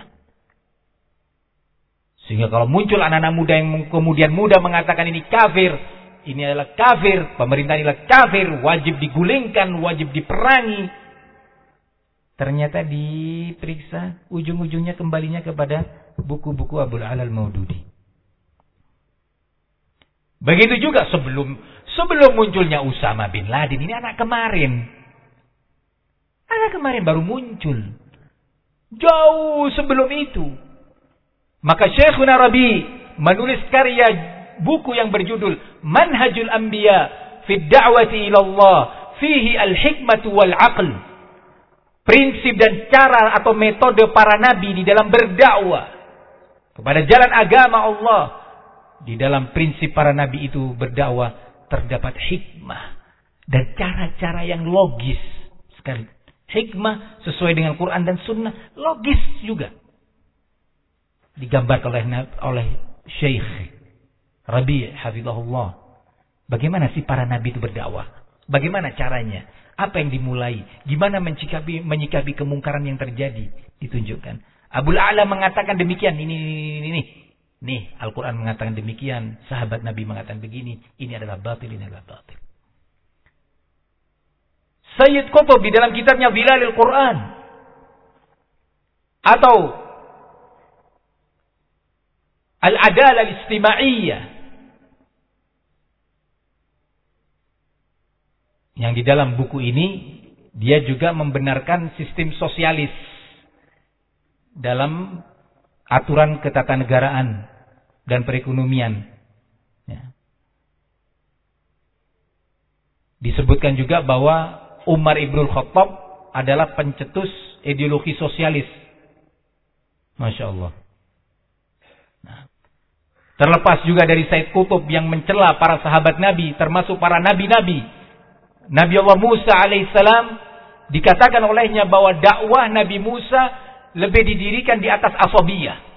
Sehingga kalau muncul anak-anak muda yang kemudian muda mengatakan ini kafir, ini adalah kafir, pemerintah ini adalah kafir, wajib digulingkan, wajib diperangi. Ternyata diperiksa, ujung-ujungnya kembalinya kepada buku-buku Abul A'la Al-Maududi. Begitu juga sebelum sebelum munculnya Usama bin Laden, ini anak kemarin. Anak kemarin baru muncul. Jauh sebelum itu, Maka Syekhuna Rabi menulis karya buku yang berjudul Manhajul Anbiya fi Da'wati ila Allah fihi al-hikmatu wal aql. Prinsip dan cara atau metode para nabi di dalam berdakwah kepada jalan agama Allah. Di dalam prinsip para nabi itu berdakwah terdapat hikmah dan cara-cara yang logis sekali. Hikmah sesuai dengan Quran dan Sunnah, logis juga. Digambarkan oleh oleh Syekh Rabi' hafizahullah. Bagaimana sih para nabi itu berdakwah? Bagaimana caranya? Apa yang dimulai? Gimana menyikapi menyikapi kemungkaran yang terjadi? Ditunjukkan. Abul A'la mengatakan demikian. Ini ini ini. Nih, Al-Quran mengatakan demikian. Sahabat Nabi mengatakan begini. Ini adalah batil, ini adalah batil. Sayyid Qutb di dalam kitabnya Zilalil Quran. Atau Al-Adalah Al-Istimaiyah. Yang di dalam buku ini, dia juga membenarkan sistem sosialis dalam aturan ketatanegaraan dan perekonomian. Ya. Disebutkan juga bahwa Umar Ibnul Khattab adalah pencetus ideologi sosialis. Masya Allah. Nah, terlepas juga dari Sayyid Qutb yang mencela para sahabat Nabi, termasuk para nabi-nabi. Nabi Allah Musa alaihissalam dikatakan olehnya bahwa dakwah Nabi Musa lebih didirikan di atas asabiyah.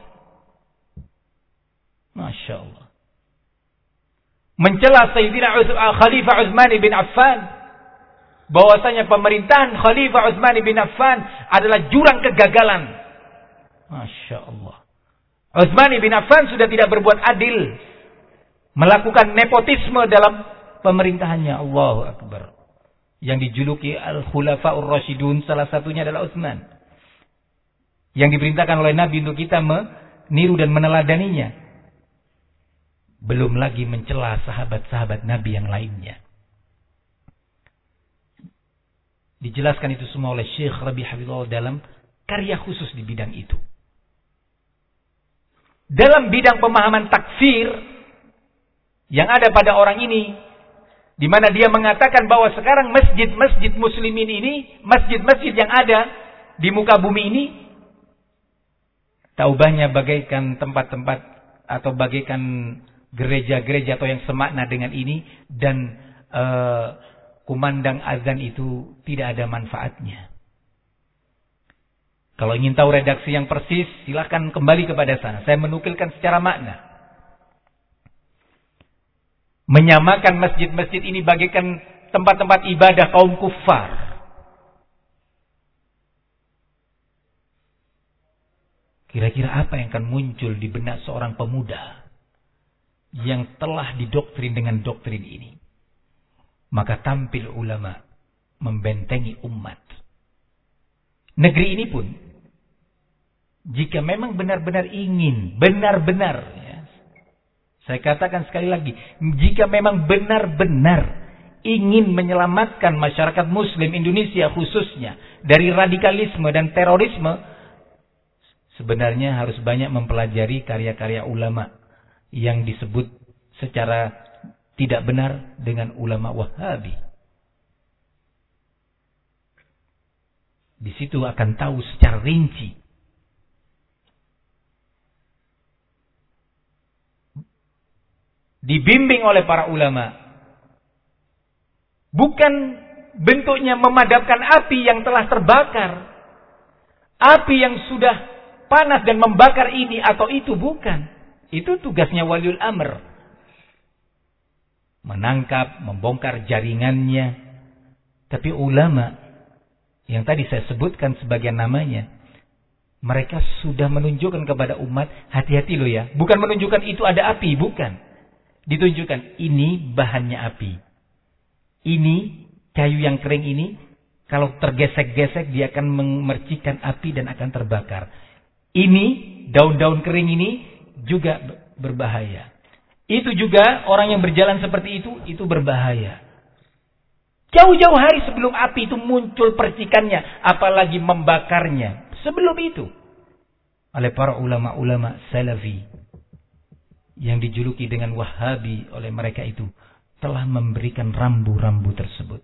Masya Allah. Mencela Sayyidina Khalifah Utsman bin Affan. Bahwasanya pemerintahan Khalifah Utsman bin Affan adalah jurang kegagalan. Masya Allah. Utsman bin Affan sudah tidak berbuat adil. Melakukan nepotisme dalam pemerintahannya. Allahu Akbar. Yang dijuluki Al-Khulafa'ur Rasyidun. Salah satunya adalah Utsman. Yang diperintahkan oleh Nabi untuk kita meniru dan meneladaninya. Belum lagi mencela sahabat-sahabat Nabi yang lainnya. Dijelaskan itu semua oleh Syekh Rabi' Hafizahullah dalam karya khusus di bidang itu. Dalam bidang pemahaman takfir yang ada pada orang ini, di mana dia mengatakan bahwa sekarang masjid-masjid muslimin ini, masjid-masjid yang ada di muka bumi ini, taubahnya bagaikan tempat-tempat atau bagaikan gereja-gereja atau yang semakna dengan ini, dan uh, kumandang azan itu tidak ada manfaatnya. Kalau ingin tahu redaksi yang persis, silakan kembali kepada sana. Saya menukilkan secara makna. Menyamakan masjid-masjid ini bagaikan tempat-tempat ibadah kaum kufar. Kira-kira apa yang akan muncul di benak seorang pemuda yang telah didoktrin dengan doktrin ini? Maka tampil ulama membentengi umat. Negeri ini pun, jika memang benar-benar ingin, benar-benar, ya, saya katakan sekali lagi, jika memang benar-benar ingin menyelamatkan masyarakat Muslim Indonesia khususnya dari radikalisme dan terorisme, sebenarnya harus banyak mempelajari karya-karya ulama yang disebut secara tidak benar dengan ulama Wahabi. Di situ akan tahu secara rinci dibimbing oleh para ulama. Bukan bentuknya memadamkan api yang telah terbakar. Api yang sudah panas dan membakar ini atau itu, bukan. Itu tugasnya waliul amr. Menangkap, membongkar jaringannya. Tapi ulama yang tadi saya sebutkan sebagian namanya, mereka sudah menunjukkan kepada umat, hati-hati loh ya. Bukan menunjukkan itu ada api, bukan. Ditunjukkan ini bahannya api. Ini kayu yang kering ini, kalau tergesek-gesek dia akan memercikan api dan akan terbakar. Ini daun-daun kering ini juga berbahaya. Itu juga orang yang berjalan seperti itu, itu berbahaya. Jauh-jauh hari sebelum api itu muncul percikannya, apalagi membakarnya. Sebelum itu. oleh para ulama-ulama salafi yang dijuluki dengan Wahabi oleh mereka itu telah memberikan rambu-rambu tersebut.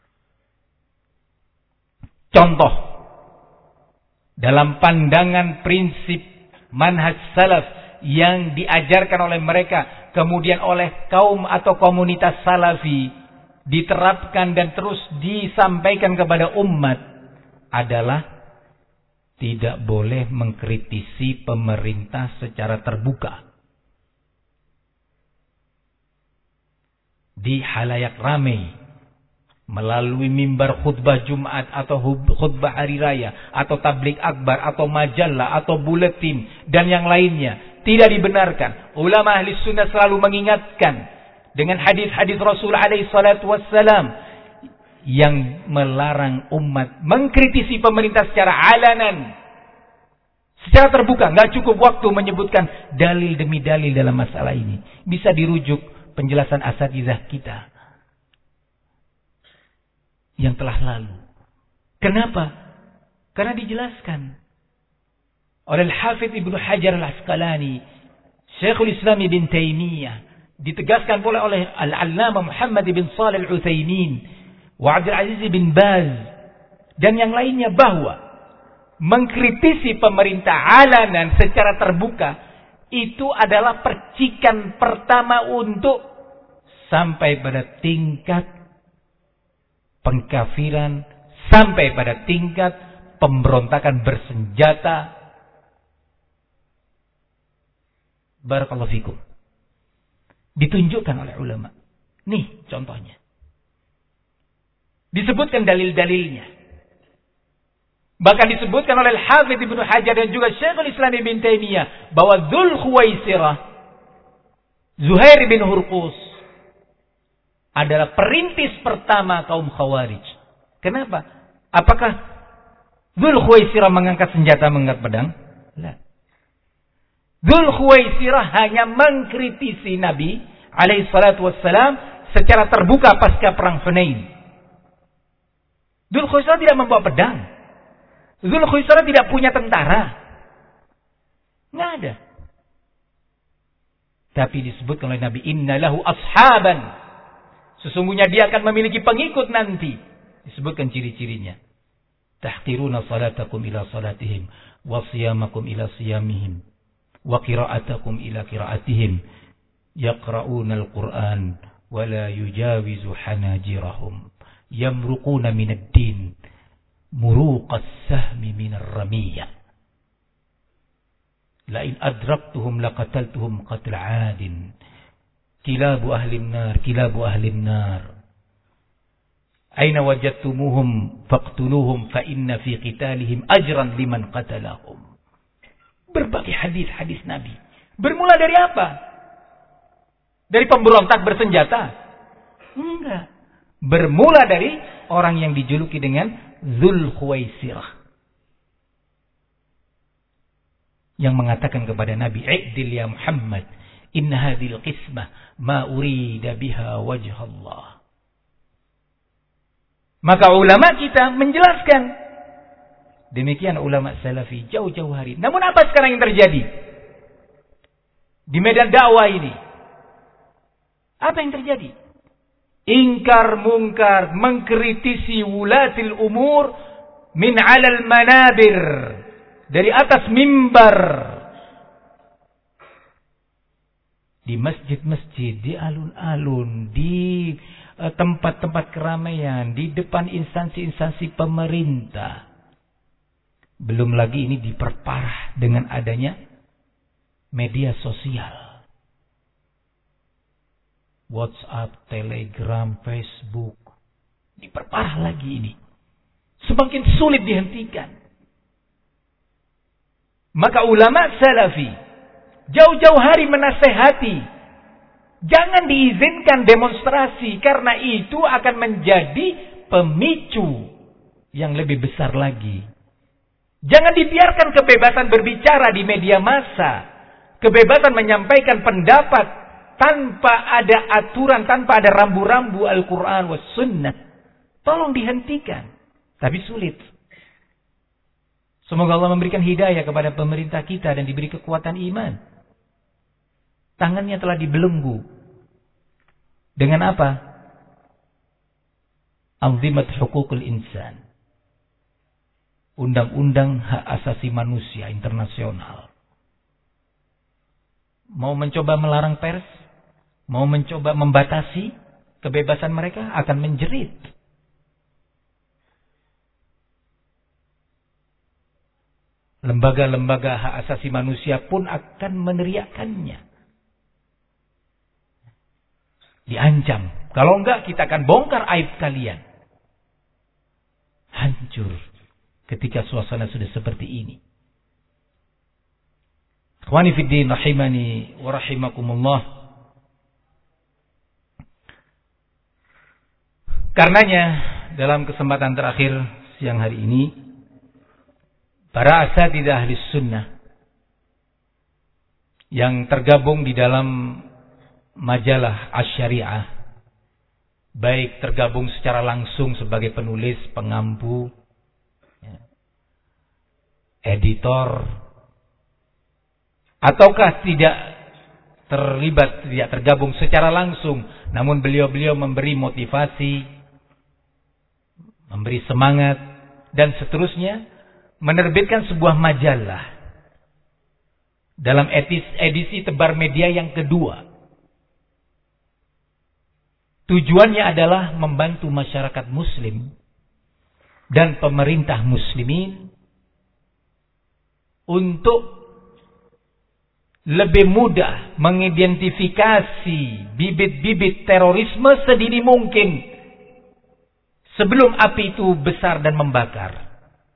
Contoh, dalam pandangan prinsip manhaj salaf yang diajarkan oleh mereka, kemudian oleh kaum atau komunitas salafi, diterapkan dan terus disampaikan kepada umat, adalah tidak boleh mengkritisi pemerintah secara terbuka. Di halayak ramai, melalui mimbar khutbah Jumat atau khutbah hari raya, atau tablik akbar, atau majalah, atau buletin, dan yang lainnya. Tidak dibenarkan. Ulama ahli sunnah selalu mengingatkan dengan hadis-hadis Rasul alaihi salatu wassalam yang melarang umat mengkritisi pemerintah secara alanan, secara terbuka. Nggak cukup waktu menyebutkan dalil demi dalil dalam masalah ini. Bisa dirujuk penjelasan asatidzah kita yang telah lalu. Kenapa? Karena dijelaskan oleh Al-Hafidz Ibnu Hajar Al-Asqalani, Syekhul Islam Ibn Taimiyah, ditegaskan pula oleh Al-Allamah Muhammad bin Shalih Al-Utsaimin wa Abdul Aziz bin Baz dan yang lainnya, bahwa mengkritisi pemerintah alanan secara terbuka itu adalah percikan pertama untuk sampai pada tingkat pengkafiran, sampai pada tingkat pemberontakan bersenjata. Barakallahu fikum. Ditunjukkan oleh ulama. Nih contohnya. Disebutkan dalil-dalilnya. Bahkan disebutkan oleh Al-Hafidz Ibnu Hajar dan juga Syekhul Islam Ibn Taimiyah bahwa Dzul Khuwaisirah, Zuhair bin Hurqus, adalah perintis pertama kaum Khawarij. Kenapa? Apakah Dzul Khuwaisirah mengangkat senjata, mengangkat pedang? Tidak. Dzul Khuwaisirah hanya mengkritisi Nabi alaihi salatu wassalam secara terbuka pasca perang Hunain. Dzul Khuwaisirah tidak membawa pedang. Dzul Khuwaisirah tidak punya tentara. Nggak ada. Tapi disebutkan oleh Nabi, inna lahu ashaban. Sesungguhnya dia akan memiliki pengikut nanti. Disebutkan ciri-cirinya. Tahqiruna salatakum ila salatihim, wa siyamakum ila siyamihim, wa qira'atakum ila qira'atihim, yaqra'una al-Qur'an wa la yujawizu hanajirahum, yamruquna minad din muruqas sahmi minar ramiyah, la in adraktuhum laqataltuhum qatl 'adin, kilabu ahli nar kilabu ahli nar, aina wajadtumuhum faqtuluhum fa inna fi qitalihim ajran liman qatalahum. Berbagai hadis-hadis Nabi. Bermula dari apa? Dari pemberontak bersenjata? Enggak. Bermula dari orang yang dijuluki dengan Dzul Khuwaisirah, yang mengatakan kepada Nabi, "I'dil ya Muhammad, inna hadhil qismah ma urida biha wajh Allah." Maka ulama kita menjelaskan. Demikian ulama salafi jauh-jauh hari. Namun apa sekarang yang terjadi di medan dakwah ini? Apa yang terjadi? Ingkar mungkar, mengkritisi wulatil umur min alal manabir, dari atas mimbar, di masjid-masjid, di alun-alun, di tempat-tempat keramaian, di depan instansi-instansi pemerintah. Belum lagi ini diperparah dengan adanya media sosial. WhatsApp, Telegram, Facebook. Diperparah lagi ini. Semakin sulit dihentikan. Maka ulama salafi jauh-jauh hari menasehati, jangan diizinkan demonstrasi, karena itu akan menjadi pemicu yang lebih besar lagi. Jangan dibiarkan kebebasan berbicara di media massa, kebebasan menyampaikan pendapat tanpa ada aturan, tanpa ada rambu-rambu Al-Quran was sunnah. Tolong dihentikan. Tapi sulit. Semoga Allah memberikan hidayah kepada pemerintah kita dan diberi kekuatan iman. Tangannya telah dibelenggu. Dengan apa? Anzimat Hukukul Insan. Undang-undang hak asasi manusia internasional. Mau mencoba melarang pers, mau mencoba membatasi kebebasan mereka, akan menjerit. Lembaga-lembaga hak asasi manusia pun akan meneriakannya. Diancam. Kalau enggak, kita akan bongkar aib kalian. Hancur ketika suasana sudah seperti ini. Ikhwani fiddin rahimani wa rahimakumullah. Karenanya dalam kesempatan terakhir siang hari ini, para asatidzah ahli sunnah yang tergabung di dalam majalah Asy-Syariah, baik tergabung secara langsung sebagai penulis, pengampu, editor, ataukah tidak terlibat, tidak tergabung secara langsung, namun beliau-beliau memberi motivasi, memberi semangat, dan seterusnya, menerbitkan sebuah majalah dalam edisi tebar media yang kedua. Tujuannya adalah membantu masyarakat muslim dan pemerintah muslimin untuk lebih mudah mengidentifikasi bibit-bibit terorisme sedini mungkin sebelum api itu besar dan membakar.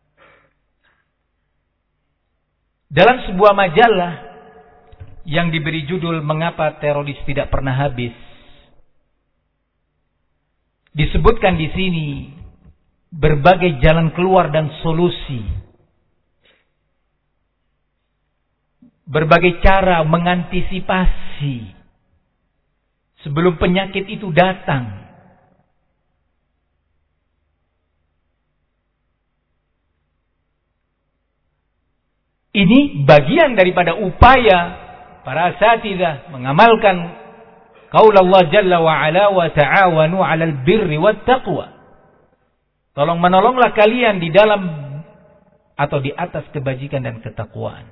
Dalam sebuah majalah yang diberi judul "Mengapa Teroris Tidak Pernah Habis", disebutkan di sini berbagai jalan keluar dan solusi, berbagai cara mengantisipasi sebelum penyakit itu datang. Ini bagian daripada upaya para asatidzah mengamalkan qaul Allah Jalla wa Ala wa ta'awanu 'alal birri wat taqwa. Tolong menolonglah kalian di dalam atau di atas kebajikan dan ketakwaan.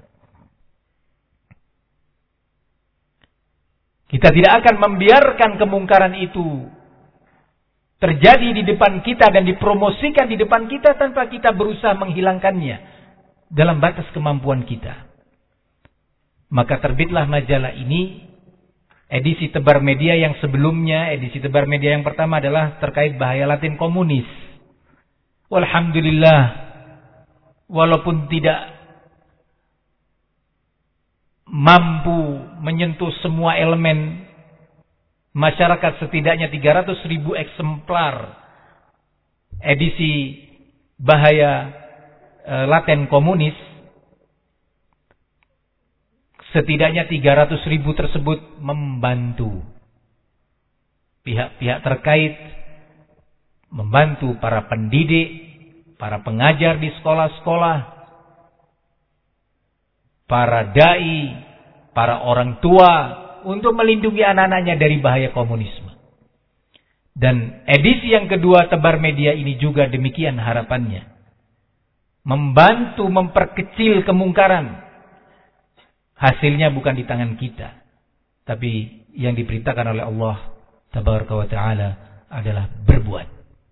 Kita tidak akan membiarkan kemungkaran itu terjadi di depan kita dan dipromosikan di depan kita tanpa kita berusaha menghilangkannya dalam batas kemampuan kita. Maka terbitlah majalah ini, edisi tebar media yang sebelumnya, edisi tebar media yang pertama adalah terkait bahaya Latin komunis. Walhamdulillah, walaupun tidak mampu menyentuh semua elemen masyarakat, setidaknya tiga ratus ribu eksemplar edisi bahaya Latin komunis, setidaknya tiga ratus ribu tersebut membantu pihak-pihak terkait, membantu para pendidik, para pengajar di sekolah-sekolah, para dai, para orang tua, untuk melindungi anak-anaknya dari bahaya komunisme. Dan edisi yang kedua tebar media ini juga demikian harapannya. Membantu memperkecil kemungkaran. Hasilnya bukan di tangan kita, tapi yang diperintahkan oleh Allah Tabaraka wa Ta'ala adalah berbuat.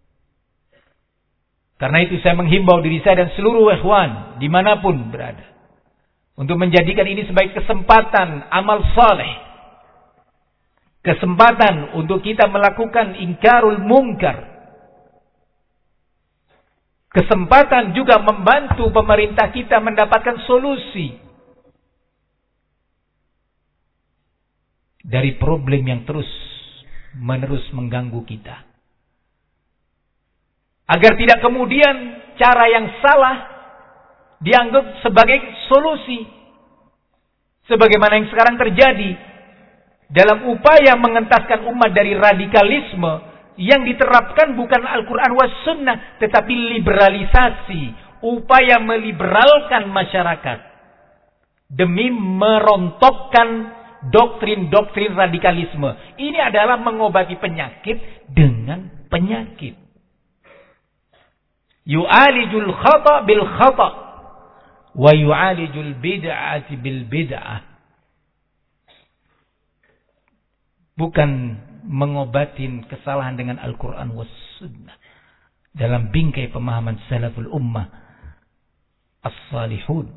Karena itu saya menghimbau diri saya dan seluruh ikhwan dimanapun berada, untuk menjadikan ini sebagai kesempatan amal saleh, kesempatan untuk kita melakukan ingkarul munkar, kesempatan juga membantu pemerintah kita mendapatkan solusi dari problem yang terus menerus mengganggu kita. Agar tidak kemudian cara yang salah dianggap sebagai solusi. Sebagaimana yang sekarang terjadi dalam upaya mengentaskan umat dari radikalisme yang diterapkan bukan Al-Quran was Sunnah, tetapi liberalisasi, upaya meliberalkan masyarakat demi merontokkan doktrin-doktrin radikalisme. Ini adalah mengobati penyakit dengan penyakit. Yu'alijul khata bil khata wa yu'alijul bid'ati bil bid'ah. Bukan mengobatin kesalahan dengan Al-Quran was sunnah. Dalam bingkai pemahaman salaful ummah as-salihun.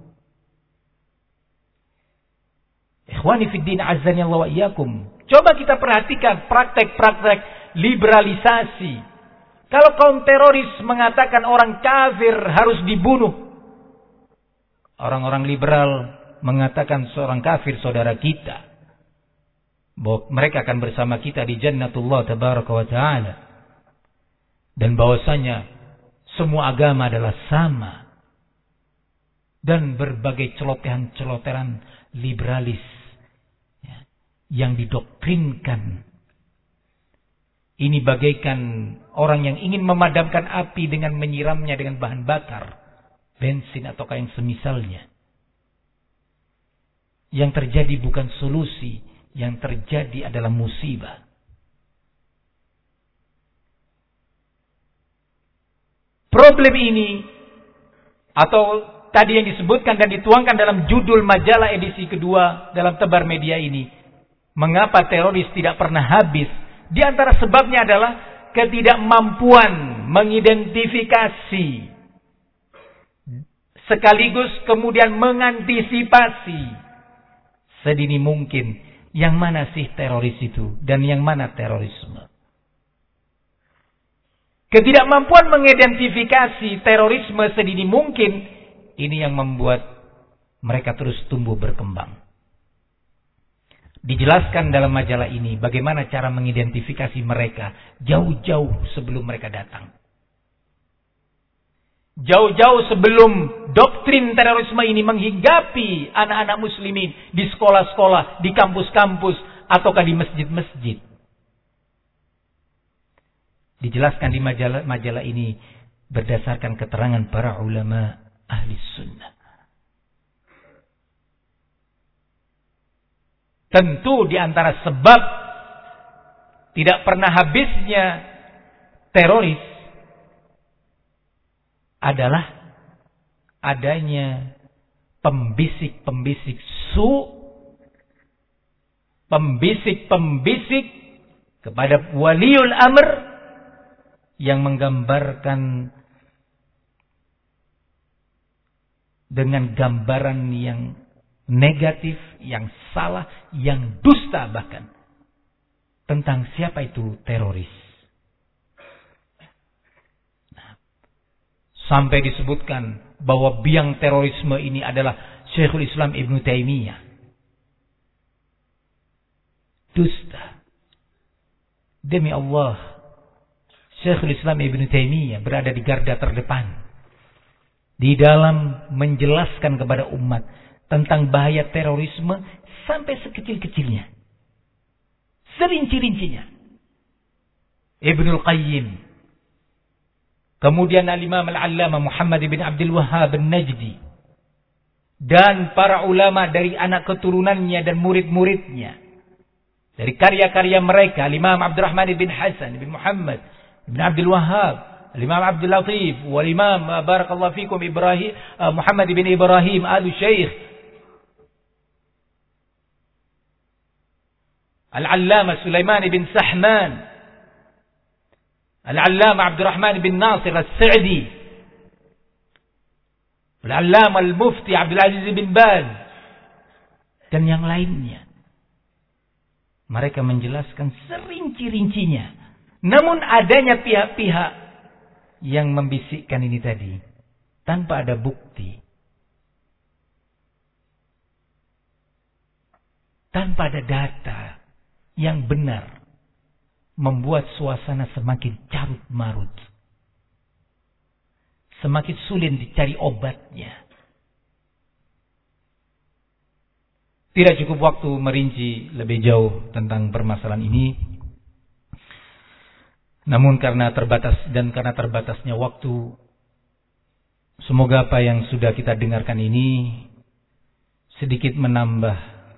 Ikhwani fid din azzani Allah wa iyyakum. Coba kita perhatikan praktek-praktek liberalisasi. Kalau kaum teroris mengatakan orang kafir harus dibunuh, orang-orang liberal mengatakan seorang kafir saudara kita, bahwa mereka akan bersama kita di jannatullah tabaraka wa ta'ala, dan bahwasanya semua agama adalah sama, dan berbagai celotehan-celotehan liberalis ya, yang didoktrinkan. Ini bagaikan orang yang ingin memadamkan api dengan menyiramnya dengan bahan bakar, bensin atau yang semisalnya. Yang terjadi bukan solusi, yang terjadi adalah musibah. Problem ini atau tadi yang disebutkan dan dituangkan dalam judul majalah edisi kedua dalam Tebar Media ini, mengapa teroris tidak pernah habis? Di antara sebabnya adalah ketidakmampuan mengidentifikasi sekaligus kemudian mengantisipasi sedini mungkin yang mana sih teroris itu dan yang mana terorisme. Ketidakmampuan mengidentifikasi terorisme sedini mungkin ini yang membuat mereka terus tumbuh berkembang. Dijelaskan dalam majalah ini bagaimana cara mengidentifikasi mereka jauh-jauh sebelum mereka datang. Jauh-jauh sebelum doktrin terorisme ini menghinggapi anak-anak muslimin di sekolah-sekolah, di kampus-kampus, ataukah di masjid-masjid. Dijelaskan di majalah, majalah ini berdasarkan keterangan para ulama ahli sunnah. Tentu di antara sebab tidak pernah habisnya teroris adalah adanya pembisik-pembisik su, pembisik-pembisik kepada waliul amr yang menggambarkan dengan gambaran yang negatif, yang salah, yang dusta bahkan tentang siapa itu teroris. Nah, sampai disebutkan bahwa biang terorisme ini adalah Syekhul Islam Ibnu Taimiyah. Dusta. Demi Allah, Syekhul Islam Ibnu Taimiyah berada di garda terdepan di dalam menjelaskan kepada umat tentang bahaya terorisme sampai sekecil-kecilnya, serinci-rincinya. Ibnul Qayyim, kemudian Al-Imam Al-Allamah Muhammad bin Abdul Wahhab An-Najdi, dan para ulama dari anak keturunannya dan murid-muridnya, dari karya-karya mereka, Al-Imam Abdurrahman bin Hasan bin Muhammad bin Abdul Wahhab, Al-Imam Abdul Latif, wal-Imam barakallahu fikum Ibrahim Muhammad bin Ibrahim Al-Syeikh, Al-Allamah Sulaiman bin Sahman, Al-Allamah Abdurrahman bin Nasir As-Sa'di, Al-Allamah Al-Mufti Abdul Aziz bin Baz, dan yang lainnya. Mereka menjelaskan serinci-rincinya. Namun adanya pihak-pihak yang membisikkan ini tadi tanpa ada bukti, tanpa ada data yang benar, membuat suasana semakin carut marut, semakin sulit dicari obatnya. Tidak cukup waktu merinci lebih jauh tentang permasalahan ini, namun karena terbatas dan karena terbatasnya waktu, Semoga apa yang sudah kita dengarkan ini sedikit menambah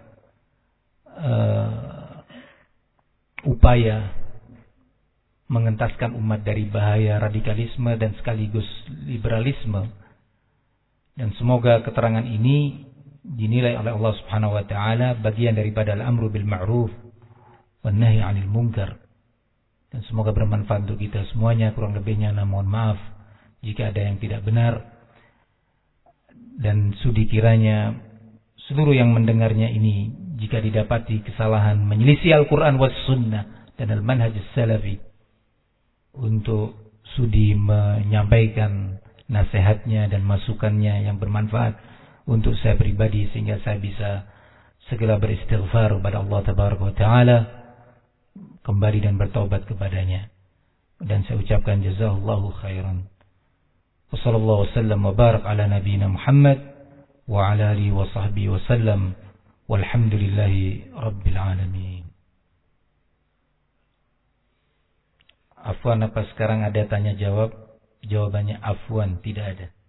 uh, upaya mengentaskan umat dari bahaya radikalisme dan sekaligus liberalisme. Dan semoga keterangan ini dinilai oleh Allah Subhanahu wa taala bagian daripada al-amru bil ma'ruf wan nahi 'anil munkar. Dan semoga bermanfaat untuk kita semuanya. Kurang lebihnya mohon maaf jika ada yang tidak benar. Dan sudi kiranya seluruh yang mendengarnya ini jika didapati kesalahan menyelisih Al-Quran was sunnah dan al-manhaj salafi, untuk sudi menyampaikan nasihatnya dan masukannya yang bermanfaat untuk saya pribadi, sehingga saya bisa segera beristighfar kepada Allah Tabaraka wa Ta'ala, kembali dan bertaubat kepadanya. Dan saya ucapkan jazakallahu khairan. Wassallallahu wasallam wa barak ala nabiyina Muhammad wa ala alihi wa sahbihi wa sallam walhamdulillahi rabbil alamin. Afwan, apa sekarang ada tanya jawab? Jawabannya afwan, tidak ada.